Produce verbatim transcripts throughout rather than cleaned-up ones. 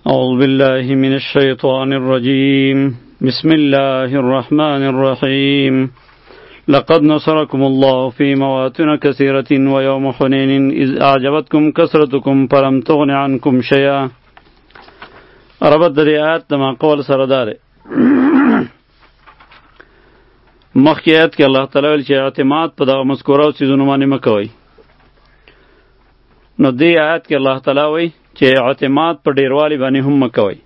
أعوذ بالله من الشيطان الرجيم بسم الله الرحمن الرحيم لقد نصركم الله في مواطن كثيرة ويوم حنين إذ أعجبتكم كثرتكم فلم تغن عنكم شيئا. ربط دری آیت دما قول سرداره مخی آیت که اللہ تعالی ویل چې اعتماد په دغه مذکوره څیزونو باندې مه کوئ. نو دې آیت کې الله تعالی وایي چې اعتماد په ډیروالي باندې هم مه کوئ.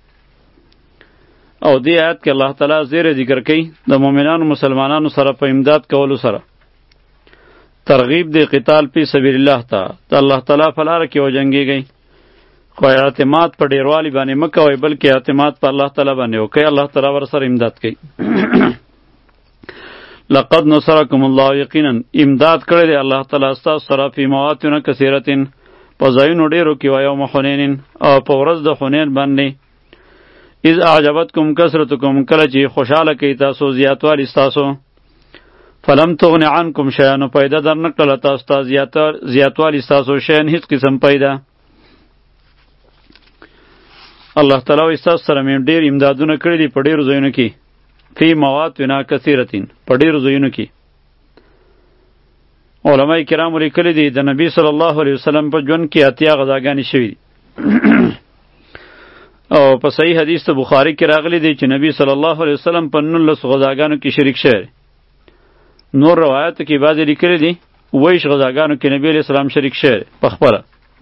او دې آیت کې الله تعالی زیره ذکر کوي د مؤمنانو مسلمانانو سره په امداد کولو سره ترغیب دی قتال فی سبیل الله ته د الله تعالی په لاره کې وجنګېږئ. خو اعتماد په ډیروالي باندې مه کوئ بلکې اعتماد په الله تعالی باندې وکئ. الله تعالی ورسره امداد کوي. لقد نصرکم الله یقینا امداد کړی دی الله تعالی ستاسو سره فی مواطن کثیرة په ځایونو ډیرو کې و یوم حنین او په ورځ د حنین باندې اذ اعجبتکم کثرتکم کله چې خوشحاله کوي تاسو زیاتوالی ستاسو فلم تغن عنکم شیئا نو پیدا در نه کړله تاسو ته زیاتوالی ستاسو شیئا هیڅ قسم پیدا. الله تعالی وایي ستاسو سره مې ډېر امدادونه کړي دي په ډېرو ځایونو کې فی مواطن کثیرة په ډېرو ځایونو کې. علماء کرامو لیکلي دي د نبی صلی الله علیه وسلم په ژوند کې اتیا غزاګانې شوي دي او په صحیح حدیث ته بخاری کې راغلی دی چې نبی صلی الله علیه وسلم په نولسو غزاګانو کې شریک شوی. نور روایتو کې بعضې لیکلي دي اوویشت غزاګانو کې نبی علیه السلام شریک شوی په خپله.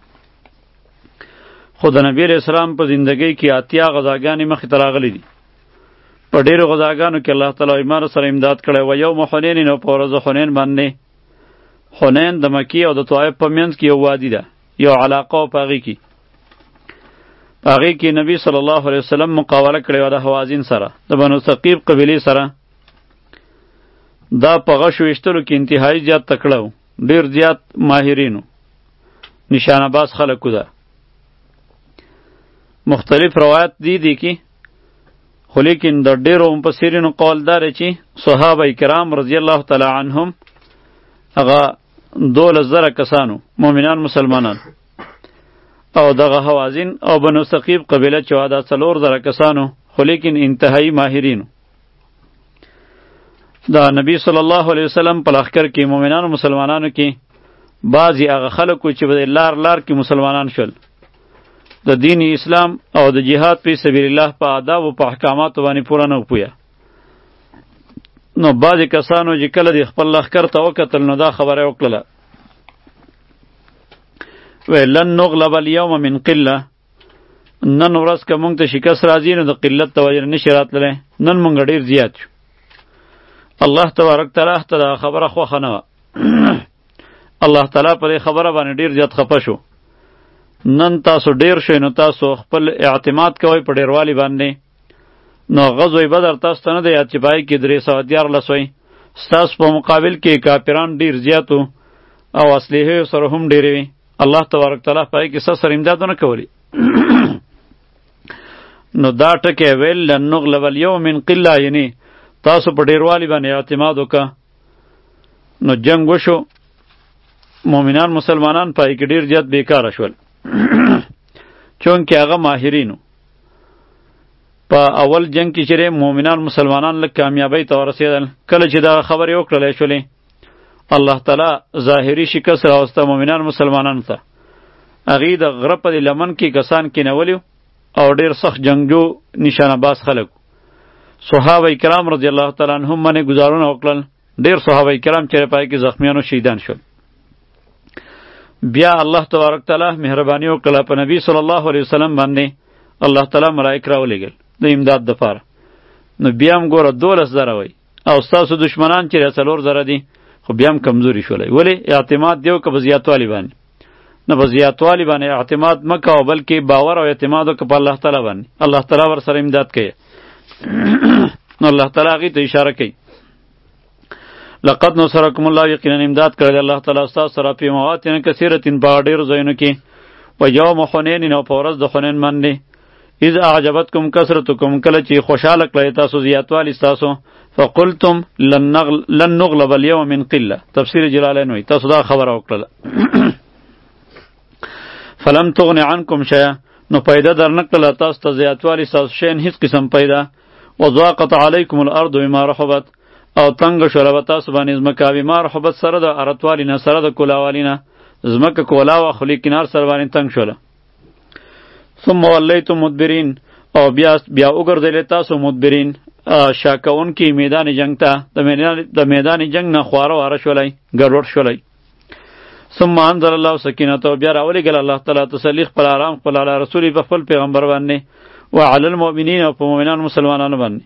خو د نبی علیه السلام په زندګۍ کې اتیا غزاګانې مخې ته راغلی دي. په ډېرو غزاګانو کې الله تعالی ایمان سره امداد کړی و. یوم حنین نو په ورځ حنین باندې حنین د مکی او د طائف په منځ کې یو وادي ده یو علاقه او په هغې کې په هغې کې نبی صلی الله علیه وسلم مقابله کړې وه د حوازین سره د بنو ثقیف قبیلې سره. دا په غشو ویشتلو کې انتهایی زیات تکړه و ډېر زیات ماهرین و نشانه باز خلکو ده. مختلف روایت دی دی کې خو لیکن د ډېرو مفسرینو قول دا دی چې صحابه کرام رضی الله تعالی عنهم هغه دولس زره کسانو مؤمنان مسلمانان او دغه حوازین او بنو ثقیف قبیله چې وه دا څلور زره کسانو خو لیکن انتهایی ماهرینو. د نبی صلی الله علیه وسلم په لښکر کې مؤمنانو مسلمانانو کې بعضې هغه خلکو چې به لار لار کې مسلمانان شول د دین اسلام او د جهاد فی سبیل الله په آداب او په احکاماتو باندې پوره نه پوهه. نو بعضې کسانو چې کله د خپل لښکر ته وکتل نو دا خبره یې وکړله وی لن نغلب الیوم من قله نن ورځ که مونږ ته شکست راځي نو د قلت د وجې نه نشي راتللی نن مونږ ډېر زیات شو. الله تبارک تعالی ته دا خبره خوښه نه وه. الله تعالی په دې خبره باندې ډېر زیات خفه شو. نن تاسو ډېر شئ نو تاسو خپل اعتماد کوئ په ډېروالي باندې. نو غزوه بدر تاسو ته نه دی یاد چې په هغې کې درې سوه دیارلس وی ستاسو په مقابل کې کافران ډېر زیات و او اسلحې سره هم ډېرې وې. الله تبارک تعالی په هغې کې ستاسو سره امداد ونه کولی. نو دا ټکی ویل لن نغلب الیوم من قله یعنې تاسو په ډېروالي باندې اعتماد وکړه. نو جنگ وشو مؤمنان مسلمانان په هغې کې ډېر زیات بیکاره شول چونکې هغه ماهرینو. په اول جنگ کې چې مؤمنان مسلمانان لږ کامیابۍ ته ورسېدل کله چې دغه خبرې وکړلی شولې الله تعالی ظاهري شکست راوسته مؤمنان مسلمانانو ته. هغې د غره په دې لمن کې کسان کېنولي او ډېر سخت جنګجو نشانه باز خلک صحابه کرام رضی الله تعالی عنهم باندې ګزارونه وکړل. ډېر صحابه کرام چې په هغې کې زخمیان او شهیدان شول. بیا الله تبارک تعالی مهرباني وکړه په نبی صلی الله علیه وسلم باندې الله تعالی ملائک راولېږل د امداد دپاره. نو بیا هم ګوره دولس زره وی او ستاسو دشمنان چې څلور زره دي خو بیا هم کمزوري شولی. ولې اعتماد دی وکړه په زیاتوالي باندې. نه په زیاتوالي باندې اعتماد مه کوه بلکې باور او اعتماد وکړه په الله تعالی باندې. الله تعالی ورسره امداد کوي. نو الله تعالی هغې ته اشاره کوي لقد نصرکم الله یقینا امداد کړی الله تعالی ستاسو سره فی مواطن کثیرة په ډېرو ځایونو کې و یوم حنین او په ورځ د حنین باندې اذ اعجبتکم کثرتکم کله چې خوشحاله کړی تاسو زیاتوالی ستاسو فقلتم لن نغلب اليوم من قله تفسیر جلالین وایي تاسو دا خبره وکړله فلم تغن عنکم شیئا نو پیدا درنکړله تاسو ته زیاتوالی ستاسو شیان هیڅ قسم پیدا وضاقت علیکم الارض بما رحبت او تنګ شوله به تاسو باندې ځمکه بما رحبت سره د ارتوالي نه سره د کولاوالي نه ځمکه کولا وه خو کنار سره باندې تنګ شوله ثم ولیتم مدبرین او بیا بیا وګرځېدلې تاسو مدبرین شاکونکي میدان جنگ ته د میدان د میدان جنگ نه خواره واره شولی ګډوډ شولی ثم انزل الله سکینته بیا راولېږل الله تعالی تسلي خپل آرام خپل علی رسول په خپل پیغمبر باندې وعلى المؤمنین او په مؤمنانو مسلمانانو باندې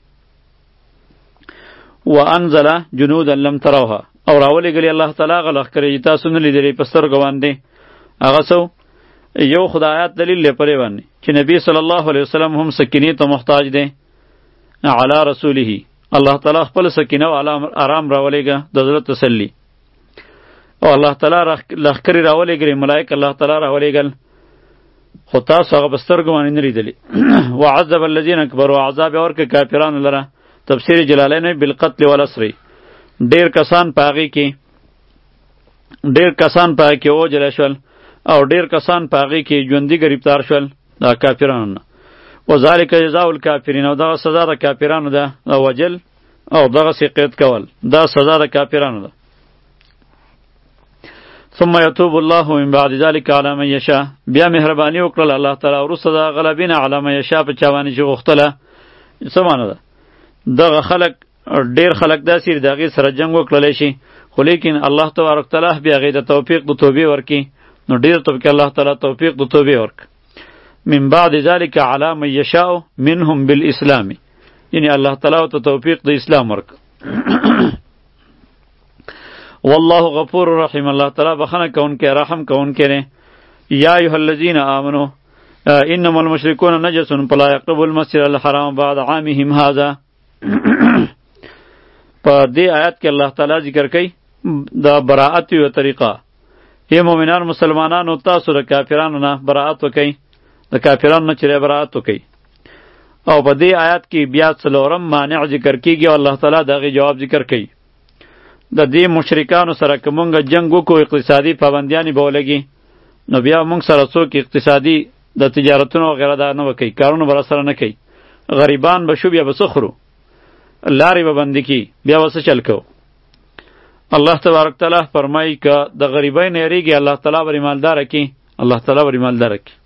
وانزل جنودا لم تروها او راولېږلې الله تعالی هغه لښکرې چې تاسو نه لیدلې په سترګو باندې هغه څه یو خدایات دلیل دی پرې باندې چې نبی صلی الله علیه وسلم هم سکینې ته محتاج دی علی رسوله الله تعالی خپل سکینه او آرام راولېږه د زړه تسلی او الله تعالی لښکرې راولېږلې ملائک الله تعالی راولېږل خو تاسو هغه په سترګو باندې نه لیدلې وعذب الذین کفروا عذاب یې ورکړ کافرانو لره تفسیر جلالین بالقتل والاسر ډېر کسان په هغې کې ډېر کسان په هغې کې ووژل شول او ډیر کسان په هغې کې ژوندي گرفتار شول دا کافرانو نه وذلک جزاء الکافرین او دغه سزا د کافرانو ده او وجل او دغسې قید کول دا سزا د کافرانو ده ثم یتوب الله من بعد ذلک علی من یشاء بیا مهرباني وکړله الله تعالی وروسته د هغه غلبې نه علی من یشاء په چا باندې چې غوښتله څه معنی ده دغه خلک ډیر خلک داسې د هغې سره جنګ وکړلی شي خو لیکن الله تبارک تعالی بیا هغې ته توفیق د توبې ورکړي نو ډیر ته کې الله تعالی توفیق د توبې ورک من بعد ذلك على من يشاء منهم بالاسلام یعنی الله تعالی ته توفیق د اسلام ورک والله غفور رحیم الله تعالی بخنه کونکي رحم کونکي نه یا ایها الذين آمنوا انما المشركون نجس فلا يقربوا المسجد الحرام بعد عامهم هذا په دې آیات کې الله تعالی ذکر کوي د براءت یو طریقه ای مومنان مسلمانانو تاسو د کافرانو نه براءت وکئ د کافرانو نه چې براءت وکئ او په دې آیات کې بیا څلورم مانع ذکر کیږي او الله تعالی دغه جواب ذکر کوي د دې مشرکانو سره که مونږ جنګ وکړو اقتصادي پابندیانې به ولګي نو بیا مونږ سره څوک اقتصادي د تجارتونو وغیره دا نه وکئ کارونه به راسره نه کوي غریبان به شو بیا به څه خورو لارې به بندې کي بیا به څه چل کوو الله تبارک تعالی فرمایي که د غریبۍ نه یریږي الله تعالی به مالداره کی الله تعالی به مالداره کی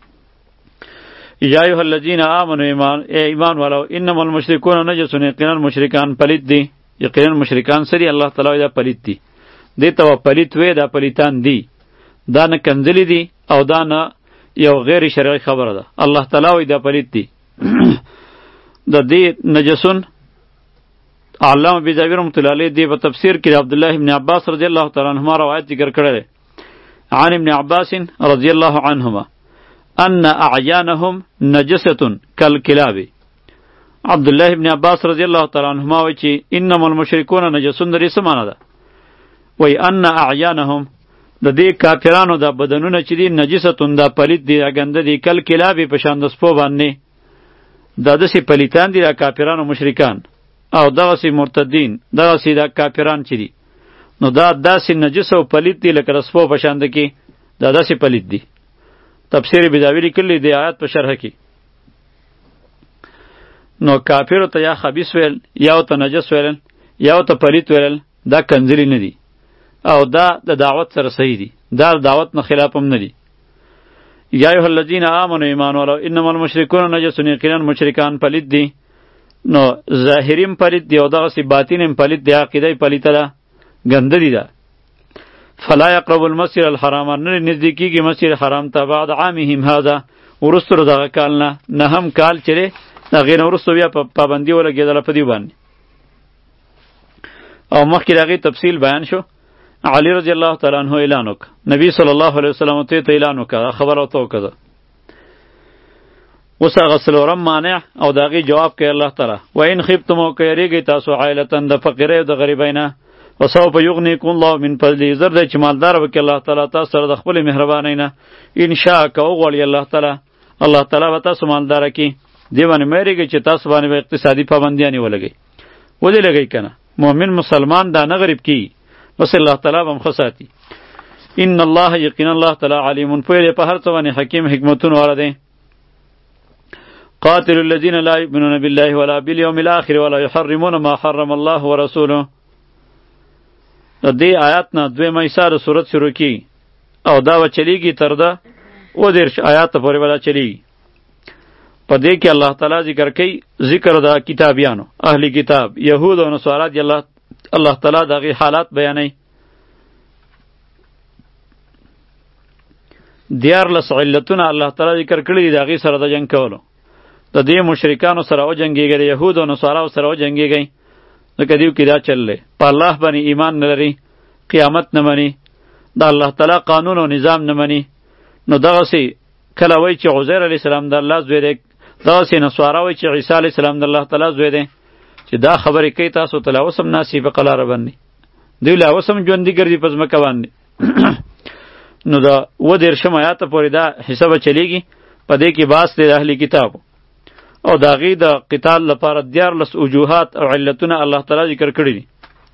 یا ایها الذین آمنوا ایمان ای ایمان والو انما المشرکون نجس یقینا مشرکان پلید دي یقینا مشرکان سری الله تعالی دا پلید دي دې ته پلید وې دا پلیتان دي دا نه کنځلې دي او دا نه یو غیر شرعي خبره ده الله تعالی وې دا پلید دي د دې نجسون علامه بیزاوی رحمۃ اللہ علیہ دی په تفسیر کې عبد الله ابن عباس رضی الله تعالی عنهما روایت ذکر کړی دی عن ابن عباس رضی الله عنهما ان اعیانهم نجسه کالکلاب عبد الله ابن عباس رضی الله تعالی عنهما وایي چې انما المشرکون نجسون درې څه معنی ده وایي ان اعیانهم د دې کافرانو د بدنونه چې دي نجستون دا پلید دي ګنده دي کالکلاب په شان د سپو باندې دا داسې پلیتان دي د کافرانو مشرکان او دغسی مرتدین دغسی دا کافران چی دی نو دا داسی نجس او پلید دی لکه رسپو پشانده کی دا داسی پلید دی تفسیر بیداویلی کلی دی آیات په شرح کی نو کافر ته یا خبیث ویل یا ته نجس ویل یا ته پلید ویل دا کنزلی ندی او دا د دعوت سره صحیح دی دا دعوت نه خلاف هم ندی یا ایها الذین آمنوا ایمان ولو انما المشرکون نجس یقینا مشرکان پلید دی نو ظاهریم پلید دی او دغسی باطینیم پلید دی عقیده پلیته ده گنده دی ده فلا یقرب المسجد الحرام نری نزدیکیږي مسجد حرام ته بعد عامهم هذا ورستو دغه کال نه نه هم کال چره دغه نه ورستو بیا پابندی ولګیدله په دی باندې او مخکې دغه تفصیل بیان شو علی رضی الله تعالی عنہ اعلان وک نبی صلی الله علیه وسلم ته اعلان وک خبر او تو کړه اوس هغه څلورم مانع او د هغې جواب کوي الله تعالی و ان خفتم او که یریږئ تاسو عایلتن د فقیرۍ او د غریبۍ نه وسوف یغنیکم الله من فضله زر دی چې مالدار وکړي الله تعالی تاسو سره د خپلې مهربانۍ نه ان شاء که وغواړي الله تعالی الله تعالی به تاسو مالداره کړي دې باندې مه یریږئ چې تاسو باندې به اقتصادي پابندیانې ولګئ ولې لګئ که نه مؤمن مسلمان دا نه غریب کیږي بس الله تعالی به هم ښه ساتي ان الله یقینا الله تعالی علیم پوهه دی په هر څه باندې حکیم حکمتونه والا دی قاتل الذين لا يؤمنون بالله ولا باليوم الآخر ولا يحرمون ما حرم الله ورسوله. د دې آیات نه دویمه حصہ د سورت شروع کی او دا و چلیږي تر ده او دیرش آیات پورې ولا چلیږي. په دې کې الله تعالی ذکر کوي ذکر د کتابیانو اهلی کتاب یهود او نصارا دی الله الله تعالی دغه حالات بیانوي. دیارلس علتونه الله تعالی ذکر کړي دي د هغې سره د جنګ کولو. د دې مشرکانو سره وجنګېږئ، د یهودو او نصاراو سره وجنګېږئ، ځکه دیو کې دا چل دی په الله باندې ایمان نه لري، قیامت نه مني، د الله تعالی قانون او نظام نه مني. نو دغسې کله وایي چې عزیر علیه السلام د الله زوی دی، دغسې نصارا وایي چې عیسی علیه السلام د الله تعالی زوی دی. چې دا خبرې کوي تاسو ته لا اوس هم ناستې په قلاره باندې، دوی لا اوس هم ژوندي ګرځي په ځمکه باندې. نو دا اووه دېرشم آیاته پورې دا حصه به چلیږي. په دې کې بحث دی د اهل کتابو او د هغې د قتال لپاره دیارلس وجوهات او علتونه الله تعالی ذکر کړي دي.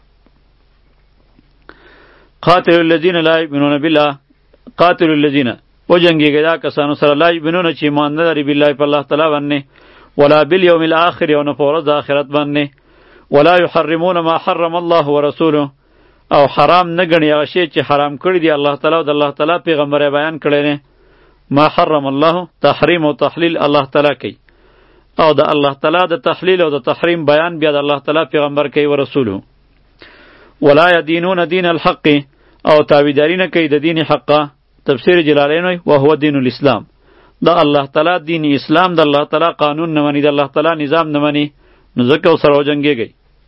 قاتل الذین لا یؤمنون بالله، قاتل الذین وجنګېږئ دا کسانو سره لا یؤمنون چې ایمان نه لري بالله په الله تعالی باندې، ولا بالیوم الاخر او نه په ورځ د آخرت باندې، ولا یحرمون ما حرم الله ورسوله او حرام نه ګڼي هغه شی چې حرام کړي دي الله تعالی او د الله تعالی پیغمبر بیان کړی دی. ما حرم الله تحریم او تحلیل الله تعالی کوي او د الله تعالی د تحلیل او د تحریم بیان بیا د الله تعالی پیغمبر کوي و رسوله. ولا یدینون دین الحق او تابعداري نه کوي د دین حقه. تفسیر جلالین وایي وهو دین الاسلام، د الله تعالی دین اسلام د الله تعالی قانون نه مني، د الله تعالی نظام نه مني، نو ځکه ورسره وجنګېږئ.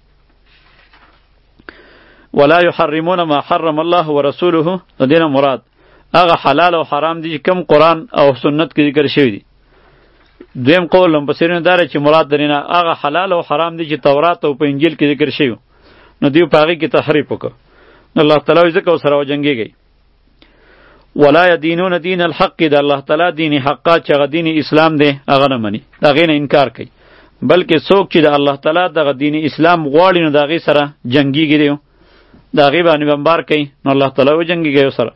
ولا یحرمون ما حرم الله ورسوله، د دې نه مراد هغه حلال او حرام دي چې کوم قرآن او سنت کې ذکر شوي دي. دویم قول مفسرینو دا دی چې مراد درې نه هغه حلال او حرام دي چې تورات او په انجیل کې ذکر شوي، نو دوی په هغې کې تحریف وکړه، نو الله تعالی وایي ځکه ورسره وجنګېږئ. ولا یدینون دین الحق، د الله تعالی دین حقه چې هغه دین اسلام دی هغه نه مني، د هغې نه انکار کوي، بلکې څوک چې د الله تعالی دغه دین اسلام غواړي نو د هغې سره جنګېږي دی، د هغې باندې بمبار کوي، نو الله تعالی وجنګېږي ورسره.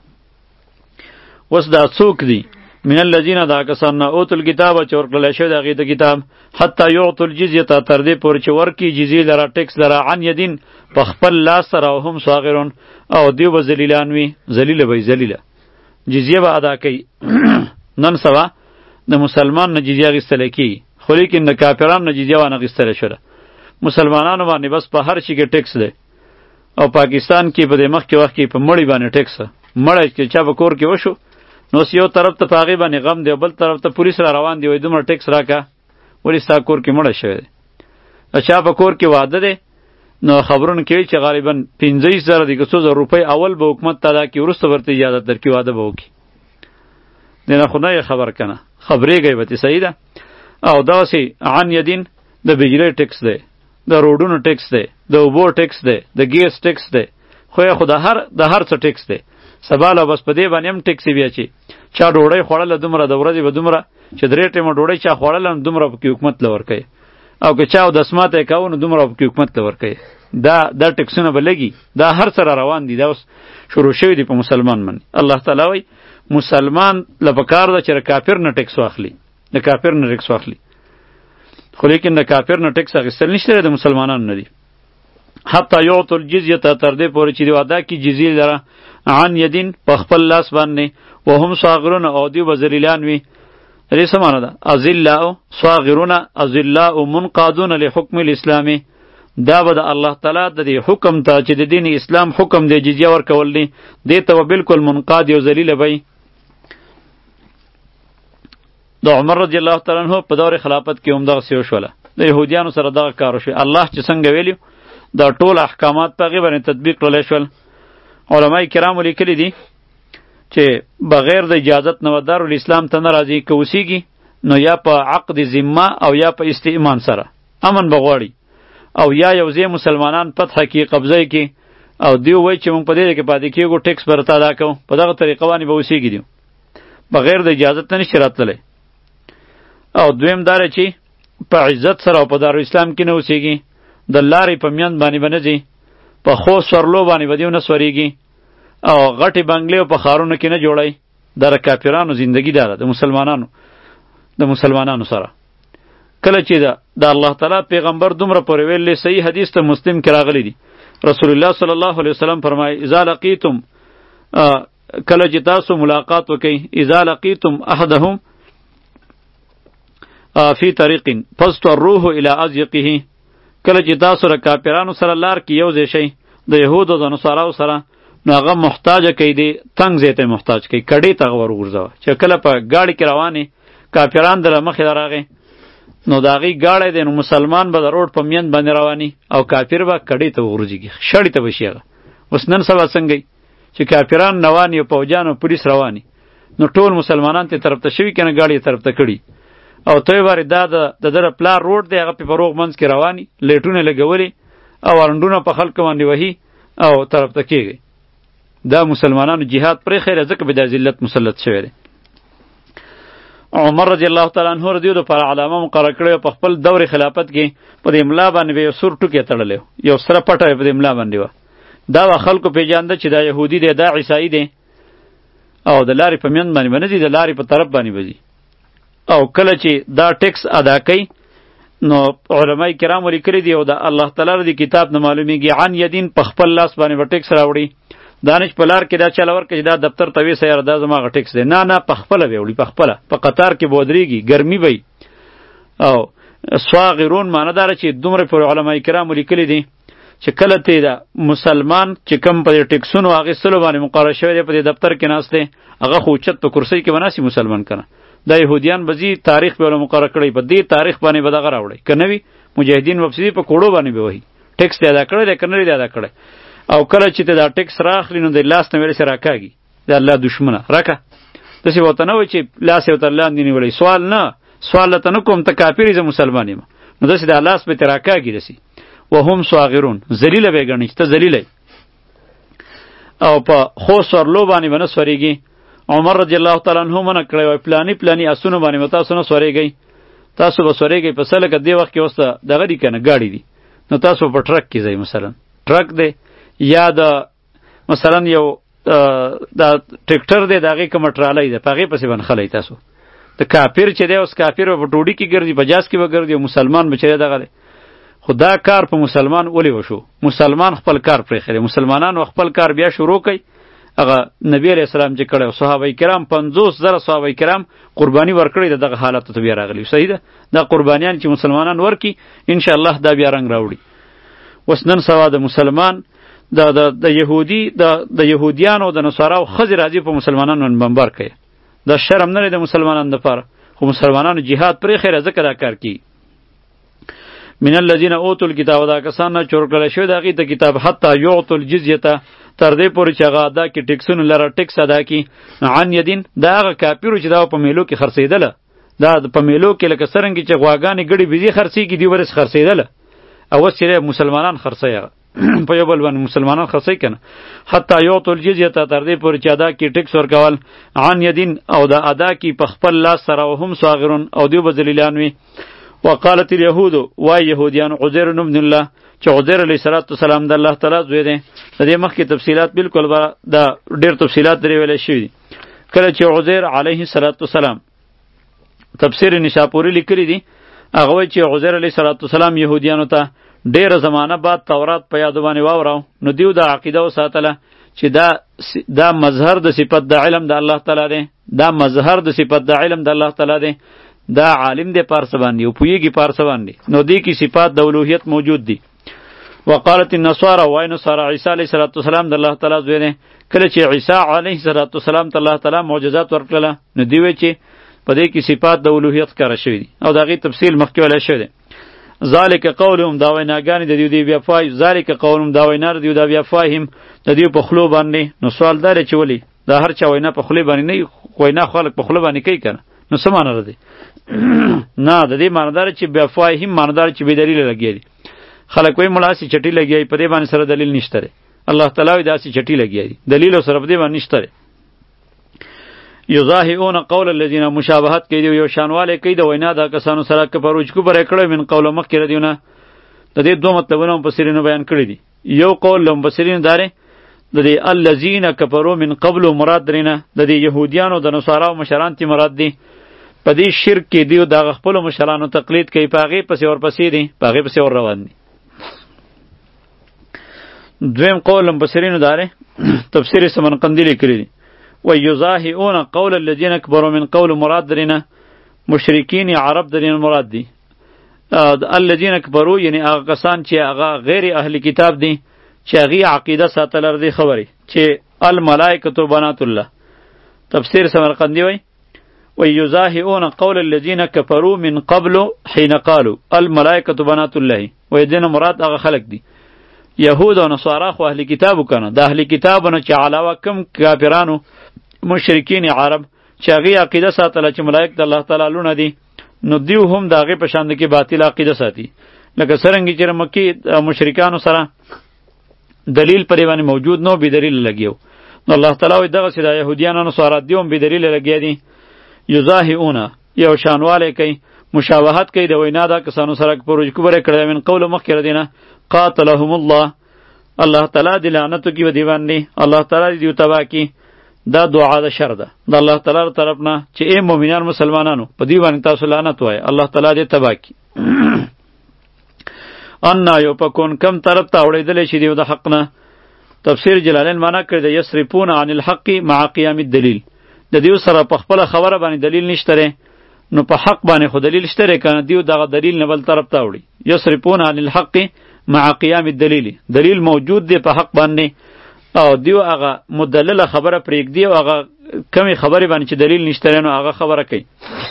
اوس دا څوک دي؟ من الذین دا کسان نه اوتو الکتاب چې ورکړلی شوی د هغې د کتاب، حتی یعطوا الجزیة تر دې پورې چې ورکړي جزیې لره ټکس لره عن یدین په خپل لاس سره او هم صاغرون او دیو به ذلیلان وي، ذلیله به ذلیله جزیه به ادا کوي. نن سبا د مسلمان نه جزیه اخیستلی کېږي، خو لیکن د کافرانو نه جزیه وانخیستلی شوله. مسلمانانو باندې بس په هر شي کې ټکس دی، او پاکستان کې په دې مخکې وخت کې په مړی باندې ټکس، مړی چې چا په کور کې وشو نو یو طرف ته په هغې باندې غم دی او بل طرف ته پولیس را روان دی، وایي دومره ټکس راکړه ولې ستا کور کې مړی شوی دی. د چا په کور کې واده دی نو خبرونه کوي چې غالبا پنځه ویشت زره دي که څو زره روپۍ اول به حکومت ته ادا کړي، وروسته ورته اجازه درکړي واده به وکړي. دې نه خو نه یې خبر که نه خبرېږئ به تې صحیح ده. او دغسې عن یدین د بجلۍ ټکس دی، د روډونو ټکس دی، د اوبو ټکس دی، د ګیس ټکس دی، خو یې خو د هر د هر څه ټکس دی. سبا له بس په دې باندې هم ټکس بیا چې چا ډوډۍ خوړله دومره د ورځې به دومره، چې درې ټیمه ډوډۍ چا خوړله نو دومره پکې حکومت له ورکوي، او که چا اودسمات یې کوه نو دومره پکې حکومت له ورکوي. دا دا ټکسونه به لګي، دا هر سره روان دي، دا اوس شروع شوي دي په مسلمان باندې. الله تعالی وایي مسلمان له پکار ده چې د کافر نه ټکس واخلي، د کافر نه ټکس واخلي، خو لیکن د کافر نه ټکس اخیستل نشته د مسلمانانو نه دي. حتی یعطوا الجزیة تر دې پورې چې دوی ادا کړي جزیې لره عن یدین په خپل لاس باندې، وهم صاغرون او دوی به ذلیلان وي. دې څه معنی ده؟ اذلاء صاغرون اذلاء منقادون لحکم الاسلامي، دا به د الله تعالی د دې حکم ته چې د دین اسلام حکم دی جزیه ورکول دی، دې ته به بالکل منقاد او ذلیله وي. د عمر رضی الله تعالی عنہ په دور خلافت کې هم دغسې وشوله، د یهودیانو سره دغه کار وشو. الله چې څنګه ویلي دا ټول احکامات په هغې باندې تطبیق کړلی شول. علماء کرامو لیکلي دي چې بغیر د اجازت نه دارالاسلام ته نه راځي، که اوسیږي نو یا په عقد ذمه او یا په استئمان سره امن به غواړي، او یا یو ځای مسلمانان فتح کړي قبضه کړي او دیو وایي چې موږ په دې کې پاتې کېږو ټکس به راته ادا کوو، په دغه طریقه باندې به اوسیږي دیو، بغیر د اجازت نه نشي راتللی. او دویم دا دی چې په عزت سره او په دارالاسلام کې نه اوسیږي، د لارې په میند باندې به نه ځي، په خو سورلو باندې به دیو نه سوریږي، او غټې بنګلې په ښارونو کې نه جوړی. دا د کافرانو زندگی دا ده د مسلمانانو د مسلمانانو سره. کله چې د الله تعالی پیغمبر دومره پورې ویلې صحیح حدیث ته مسلم کې راغلی دی رسول الله صلی الله علیه وسلم فرمایي اذا لقیتم کله چې تاسو ملاقات وکئ اذا لقیتم احدهم فی طریق فاستروه الی اضیقه کله چې تاسو را کافرانو سره لار کې یو ځای شئ د یهودو د نصاراو سره نو هغه محتاج کوي دی تنگ ځای ته محتاج کوي کډې ته ورغورځوه چې کله په ګاډي کې روانې کافران در مخې راغی نو د هغې ګاډی دی نو مسلمان به د روډ په میند باندې رواني او کافر به کډې ته وغورځېږي شړې ته به شي هغه اوس نن سبا څنګه چې کافران روان یو پوجان او پولیس رواني نو ټول مسلمانان ته طرف ته شوي که نه ګاډي طرف ته کړي او ته وارې دا د دره پلار روډ دی هغه پې په روغ منځ کې رواني لیټونه لګولي او ارنډونه په خلکو باندې وهي او طرف ته کېږي دا مسلمانانو جهاد پرې خیره ځکه به دا ذلت مسلط شوی دی عمر رضی الله تعالی عنہ رضی الله پر علامه مقرر کړی په خپل دور خلافت کې په دې املا باندې یو سور ټکی تړلی یو سره پټه په دې املا باندې و دا خلکو پیژانده چې دا يهودي دی دا عیسائی دی او د لارې په میند باندې باندې د لارې په طرف باندې وځي او کله چې دا ټیکس ادا کوي نو علماء کرام لیکلي دي او د الله تعالی دی کتاب نه معلومیږي عن یدین په خپل لاس باندې به ټیکس راوړي دانش پلار کې دا چلور کې دا دفتر توی سیر دا زما غ ټیکس دی نه نه په خپل به وړي په خپل په قطار کې بودريږي ګرمي وي او صاغرون معنی دار چې دومره پر علماء کرام لیکلي دي چې کله ته دا مسلمان چې کم په ټیکسونو هغه سلو باندې مقرر شوی دی په دفتر کې ناشته هغه خو چت په کرسي کې وناسي مسلمان کنه دا يهوديان بزي تاریخ په مقرر کړی په دې تاریخ باندې بدغه راوړي کنه وی مجاهدین وبسي په کوړو باندې به وਹੀ ټیکس ادا کړی دی کنه دی ادا کړی او کله چې ته دا ټیکس راخلی نو د لاس نه ویل سره راکاږي د الله دشمنه راکا داسې ورته نه وایي چې لاس یې ورته لاندې نیولی سوال نه سوال ته نه کوم ته کافر یې زه مسلمان یم نو داسې د لاس به ترې راکاږي داسې وهم صاغرون ذلیله به یې ګڼي چې ته ذلیله او په خو سورلو باندې به نه سورېږي عمر رضی الله تعالی عنه منع کړی وای پلاني پلاني اسونو باندې به تاسو نه سورېږئ تاسو به سورېږئ په څه لکه دې وخت کې اوس دغه دي که نه ګاډي دي نو تاسو په ټرک کې ځئ مثلا ټرک دی یا د مثلا یو دا ټریکټر دی د هغې کومه ټرالی ده په هغې پسې به نښلی تاسو د کافر چې دی اوس کافر به په ډوډۍ کې ګرځي په جاز کې به ګرځي او مسلمان به چې دی دغه دی خو دا کار په مسلمان ولې وشو مسلمان خپل کار پرېښی دی مسلمانانو خپل کار بیا شروع کوي هغه نبی علیه السلام چې کړی صحابه کرام پنځوس زره صحابه کرام قرباني ورکړی د دغه حالاتو ته بیا راغلي صحیح ده دا قربانیان چې مسلمانان ورکي انشاءالله دا بیا رنګ راوړي اوس نن سبا د مسلمان د د د يهودي د د يهوديانو د نصاراو خزي راځي په مسلمانانو بمبار کوي دا شرم نه دی د مسلمانانو لپاره خو مسلمانانو جهاد پرې خیره ذکر کار کوي من الذين اوتوا الكتاب دا کسان نه چور کړل شوی دا غي ته کتاب حتی یعطوا الجزیه تر دې پورې چې هغه ادا کې ټیکسونه لره ټیکس ادا کی عن یدین دا هغه کاپیرو چې دا په میلو کې خرڅېدله دا په میلو کې لکه څرنګه چې غواګانې ګړي بيزي خرڅي کی دی ورس خرڅېدله او چې مسلمانان خرڅي په یو بل باندې مسلمانان خرڅي کنه حتی یعطوا الجزیه تر دې پورې چې ادا کې ټیکس ورکول عن یدین او دا ادا کی په خپل لاس سره وهم صاغرون او دیو بذلیلان وي وقالت اليهود واي يهوديان عزير ابن الله چې عزير علیه السلام د الله تعالی زوی دی د دې مخکې تفصیلات بالکل دا ډېر تفصیلات لري ویل شوي کله چې عزير علیه السلام تفسیر نشاپوری لیکلی دی هغه وایي چې عزير علیه السلام يهودیانو ته ډېره زمانه بعد تورات په یادو باندې واوراو نو دیو دا عقیده وساتله چې دا دا مظهر د صفت د علم د الله تعالی دی دا مظهر د صفت د علم د الله تعالی دی دا عالم دی پارس باندې او پویږي پارس باندې نو دی کی صفات د اولوهیت موجود دي وقالت النصارى وای نصارى عیسی علیه السلام د الله تعالی زوی دی کله چې عیسی علیه السلام ته الله تعالی معجزات ورکړه نو دی وی چې په دې کې صفات د اولوهیت کار شوی دي او دا غي تفصیل مخکې ولا شوی دی ذالک قولهم دا ویناګانی د دې دی بیا فای ذالک قولهم دا وینار دی دا بیا فاهم د دې په خلو باندې نو سوال دار چې ولی دا هر چا وینا په خلی باندې نه وینا خلق په خلو باندې کوي کنه نو څه معنی لري نه د دې معنی چې بیا فاهم معنی دار چې به دلیل لګی خلک وای مړه سي چټي لګی په دې باندې سره دلیل نشته الله تعالی دا سي چټي لګی دلیل سره په دې باندې نشته یظاهرون قول الذين مشابهت کوي یو شانواله کوي د وینا د کسانو سره کفروج کو بر کړه من قول مخ کړه دیونه د دې دوه مطلبونه په سرینو بیان کړی دي یو قول لم بصرین داره د دې الذين كفروا من قبل مراد درینه د دې يهوديانو د نصاراو مشران تی مراد دي په دې شرک کې دیو د خپل مشرانو تقلید کوي، په هغې پسې ورپسې دي، په هغې پسې ور روان دي. دویم قول مفسرینو داره تفسیر سمرقندی لیکلی دی و یضاهئون قول الذین کفروا من قول مراد درینه مشرکین عرب درینه مراد دی. الذین کفروا یعنی هغه کسان چې هغه غیر اهل کتاب دي چې هغې عقیده ساتلر دی خبرې چې الملائکة بنات الله. تفسیر سمرقندی وی و یضاهئون قول الذین کفروا من قبل حين قالوا الملائکة بنات الله و دین مراد هغه خلق دی. یهود او نصارا خو اهل کتابو کنه، د اهل کتابونو چې علاوه کم کافرانو مشرکین عرب چې هغې عقیده ساتله چې ملائک د الله تعالی لونه دي، نو دیو هم د هغې په شان کې باطل عقیده ساتي. لکه څرنګه چې مکې مشرکانو سره دلیل پرې باندې موجود نو بې دلیل لګیو، نو الله تعالی وایي دغسې د یهودیانو نصارا دی هم بې دلیله لګیا دي. یضاهئونه یو شانوالی کوي، مشابهت کوي د وینا دا کسانو سره په روج کبر کړی من قول مخکې ردینه قاتلهم الله، الله تعالی دی لعنتو کی و دی باندې، الله تعالی دیو تبا کی. دا دعا د شر ده د الله تعالی طرف نه چې ای مؤمنان مسلمانانو په دی باندې تاسو لعنت وای، الله تعالی دې تبا کی. ان یو پکون کم طرف ته اورېدل شي دیو د حق نه. تفسیر جلالین معنا کړی د یسرفون عن الحق مع قیام الدلیل، د دیو سره په خپل خبره باندې دلیل نشته، نو په حق باندې خو دلیل شته کنه، دیو دغه دلیل نه بل طرف ته وړي. یسرفون عن الحق مع قیام الدلیل، دلیل موجود دی په حق باندې او دیو هغه مدلله خبره پرېږدي او هغه کمی خبرې باندې چې دلیل نشته نو هغه خبره کوي.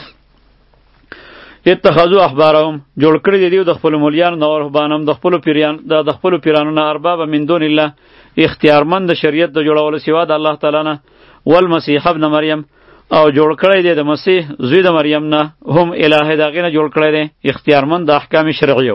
اتخذوا احبارهم، جوړ کړي دي دیو د خپل مولیانو نه او رهبانهم د خپلو پیریان د خپلو پیرانو نه اربابه من دون الله، اختیارمند د شریعت د جوړولو سوا د الله تعالی نه، والمسیح ابن مریم، او جوړ کړی دی د مسیح زوی د مریم نه، هم الهه د هغې نه جوړ کړی دی اختیارمند د احکام شرعیو.